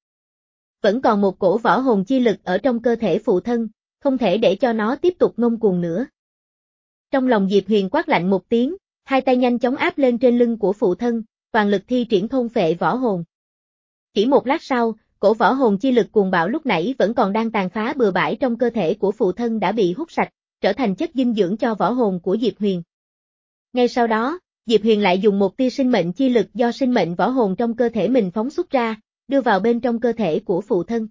Vẫn còn một cổ võ hồn chi lực ở trong cơ thể phụ thân, không thể để cho nó tiếp tục ngông cuồng nữa. Trong lòng Diệp Huyền quát lạnh một tiếng, hai tay nhanh chóng áp lên trên lưng của phụ thân, toàn lực thi triển thôn phệ võ hồn. Chỉ một lát sau, cổ võ hồn chi lực cuồng bạo lúc nãy vẫn còn đang tàn phá bừa bãi trong cơ thể của phụ thân đã bị hút sạch, trở thành chất dinh dưỡng cho võ hồn của Diệp Huyền. Ngay sau đó, Diệp Huyền lại dùng một tia sinh mệnh chi lực do sinh mệnh võ hồn trong cơ thể mình phóng xuất ra, đưa vào bên trong cơ thể của phụ thân.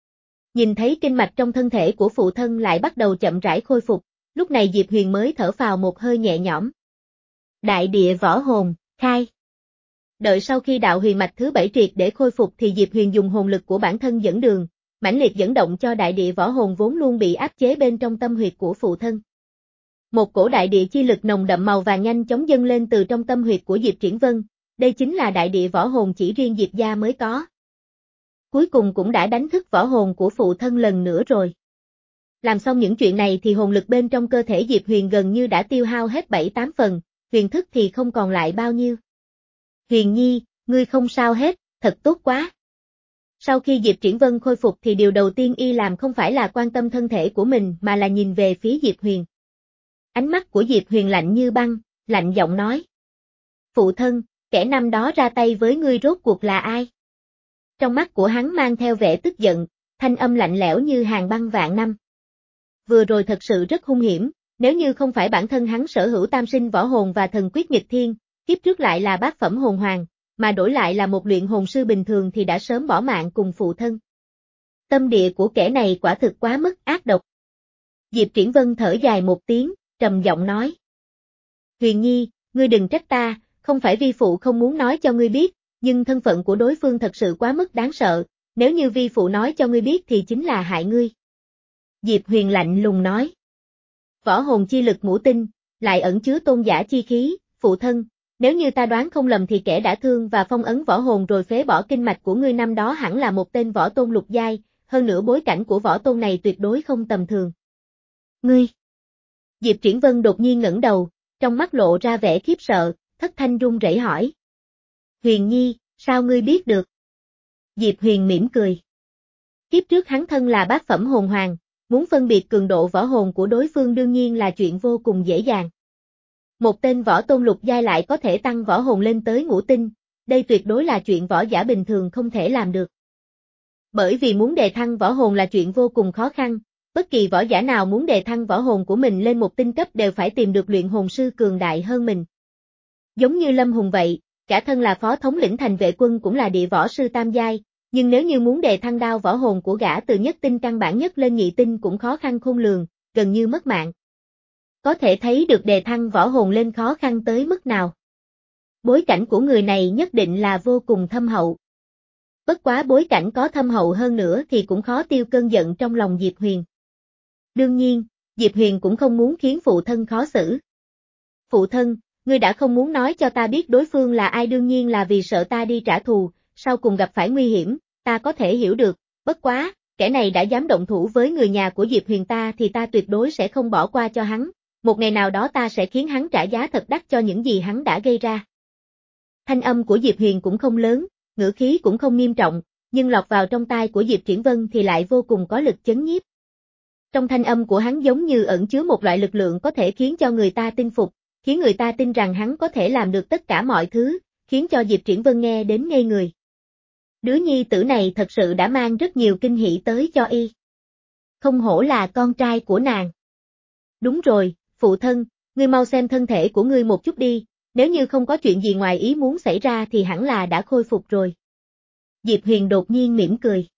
Nhìn thấy kinh mạch trong thân thể của phụ thân lại bắt đầu chậm rãi khôi phục, lúc này Diệp Huyền mới thở phào một hơi nhẹ nhõm. Đại địa võ hồn, khai. Đợi sau khi đạo huyền mạch thứ bảy triệt để khôi phục thì Diệp Huyền dùng hồn lực của bản thân dẫn đường, mãnh liệt dẫn động cho đại địa võ hồn vốn luôn bị áp chế bên trong tâm huyệt của phụ thân. Một cổ đại địa chi lực nồng đậm màu vàng nhanh chóng dâng lên từ trong tâm huyệt của Diệp Triển Vân, đây chính là đại địa võ hồn chỉ riêng Diệp gia mới có. Cuối cùng cũng đã đánh thức võ hồn của phụ thân lần nữa rồi. Làm xong những chuyện này thì hồn lực bên trong cơ thể Diệp Huyền gần như đã tiêu hao hết bảy tám phần, huyền thức thì không còn lại bao nhiêu. Huyền Nhi, ngươi không sao hết, thật tốt quá. Sau khi Diệp Triển Vân khôi phục thì điều đầu tiên y làm không phải là quan tâm thân thể của mình mà là nhìn về phía Diệp Huyền. Ánh mắt của Diệp Huyền lạnh như băng, lạnh giọng nói. Phụ thân, kẻ năm đó ra tay với ngươi rốt cuộc là ai? Trong mắt của hắn mang theo vẻ tức giận, thanh âm lạnh lẽo như hàng băng vạn năm. Vừa rồi thật sự rất hung hiểm, nếu như không phải bản thân hắn sở hữu tam sinh võ hồn và thần quyết nghịch thiên, kiếp trước lại là bát phẩm hồn hoàng, mà đổi lại là một luyện hồn sư bình thường thì đã sớm bỏ mạng cùng phụ thân. Tâm địa của kẻ này quả thực quá mức ác độc. Diệp Triển Vân thở dài một tiếng, trầm giọng nói. Huyền Nhi, ngươi đừng trách ta, không phải vi phụ không muốn nói cho ngươi biết, nhưng thân phận của đối phương thật sự quá mức đáng sợ, nếu như vi phụ nói cho ngươi biết thì chính là hại ngươi. Diệp Huyền lạnh lùng nói. Võ hồn chi lực ngũ tinh, lại ẩn chứa tôn giả chi khí, phụ thân, nếu như ta đoán không lầm thì kẻ đã thương và phong ấn võ hồn rồi phế bỏ kinh mạch của ngươi năm đó hẳn là một tên võ tôn lục giai, hơn nữa bối cảnh của võ tôn này tuyệt đối không tầm thường. Ngươi! Diệp Triển Vân đột nhiên ngẩng đầu, trong mắt lộ ra vẻ khiếp sợ, thất thanh run rẩy hỏi. Huyền Nhi, sao ngươi biết được? Diệp Huyền mỉm cười. Kiếp trước hắn thân là bát phẩm hồn hoàng, muốn phân biệt cường độ võ hồn của đối phương đương nhiên là chuyện vô cùng dễ dàng. Một tên võ tôn lục giai lại có thể tăng võ hồn lên tới ngũ tinh, đây tuyệt đối là chuyện võ giả bình thường không thể làm được. Bởi vì muốn đề thăng võ hồn là chuyện vô cùng khó khăn, bất kỳ võ giả nào muốn đề thăng võ hồn của mình lên một tinh cấp đều phải tìm được luyện hồn sư cường đại hơn mình. Giống như Lâm Hùng vậy, cả thân là phó thống lĩnh thành vệ quân cũng là địa võ sư tam giai, nhưng nếu như muốn đề thăng đao võ hồn của gã từ nhất tinh căn bản nhất lên nhị tinh cũng khó khăn khôn lường, gần như mất mạng. Có thể thấy được đề thăng võ hồn lên khó khăn tới mức nào. Bối cảnh của người này nhất định là vô cùng thâm hậu. Bất quá bối cảnh có thâm hậu hơn nữa thì cũng khó tiêu cơn giận trong lòng Diệp Huyền. Đương nhiên, Diệp Huyền cũng không muốn khiến phụ thân khó xử. Phụ thân, ngươi đã không muốn nói cho ta biết đối phương là ai đương nhiên là vì sợ ta đi trả thù, sau cùng gặp phải nguy hiểm, ta có thể hiểu được, bất quá, kẻ này đã dám động thủ với người nhà của Diệp Huyền ta thì ta tuyệt đối sẽ không bỏ qua cho hắn, một ngày nào đó ta sẽ khiến hắn trả giá thật đắt cho những gì hắn đã gây ra. Thanh âm của Diệp Huyền cũng không lớn, ngữ khí cũng không nghiêm trọng, nhưng lọt vào trong tai của Diệp Triển Vân thì lại vô cùng có lực chấn nhiếp. Trong thanh âm của hắn giống như ẩn chứa một loại lực lượng có thể khiến cho người ta tin phục, khiến người ta tin rằng hắn có thể làm được tất cả mọi thứ, khiến cho Diệp Triển Vân nghe đến ngây người. Đứa nhi tử này thật sự đã mang rất nhiều kinh hỉ tới cho y. Không hổ là con trai của nàng. Đúng rồi, phụ thân, ngươi mau xem thân thể của ngươi một chút đi, nếu như không có chuyện gì ngoài ý muốn xảy ra thì hẳn là đã khôi phục rồi. Diệp Huyền đột nhiên mỉm cười.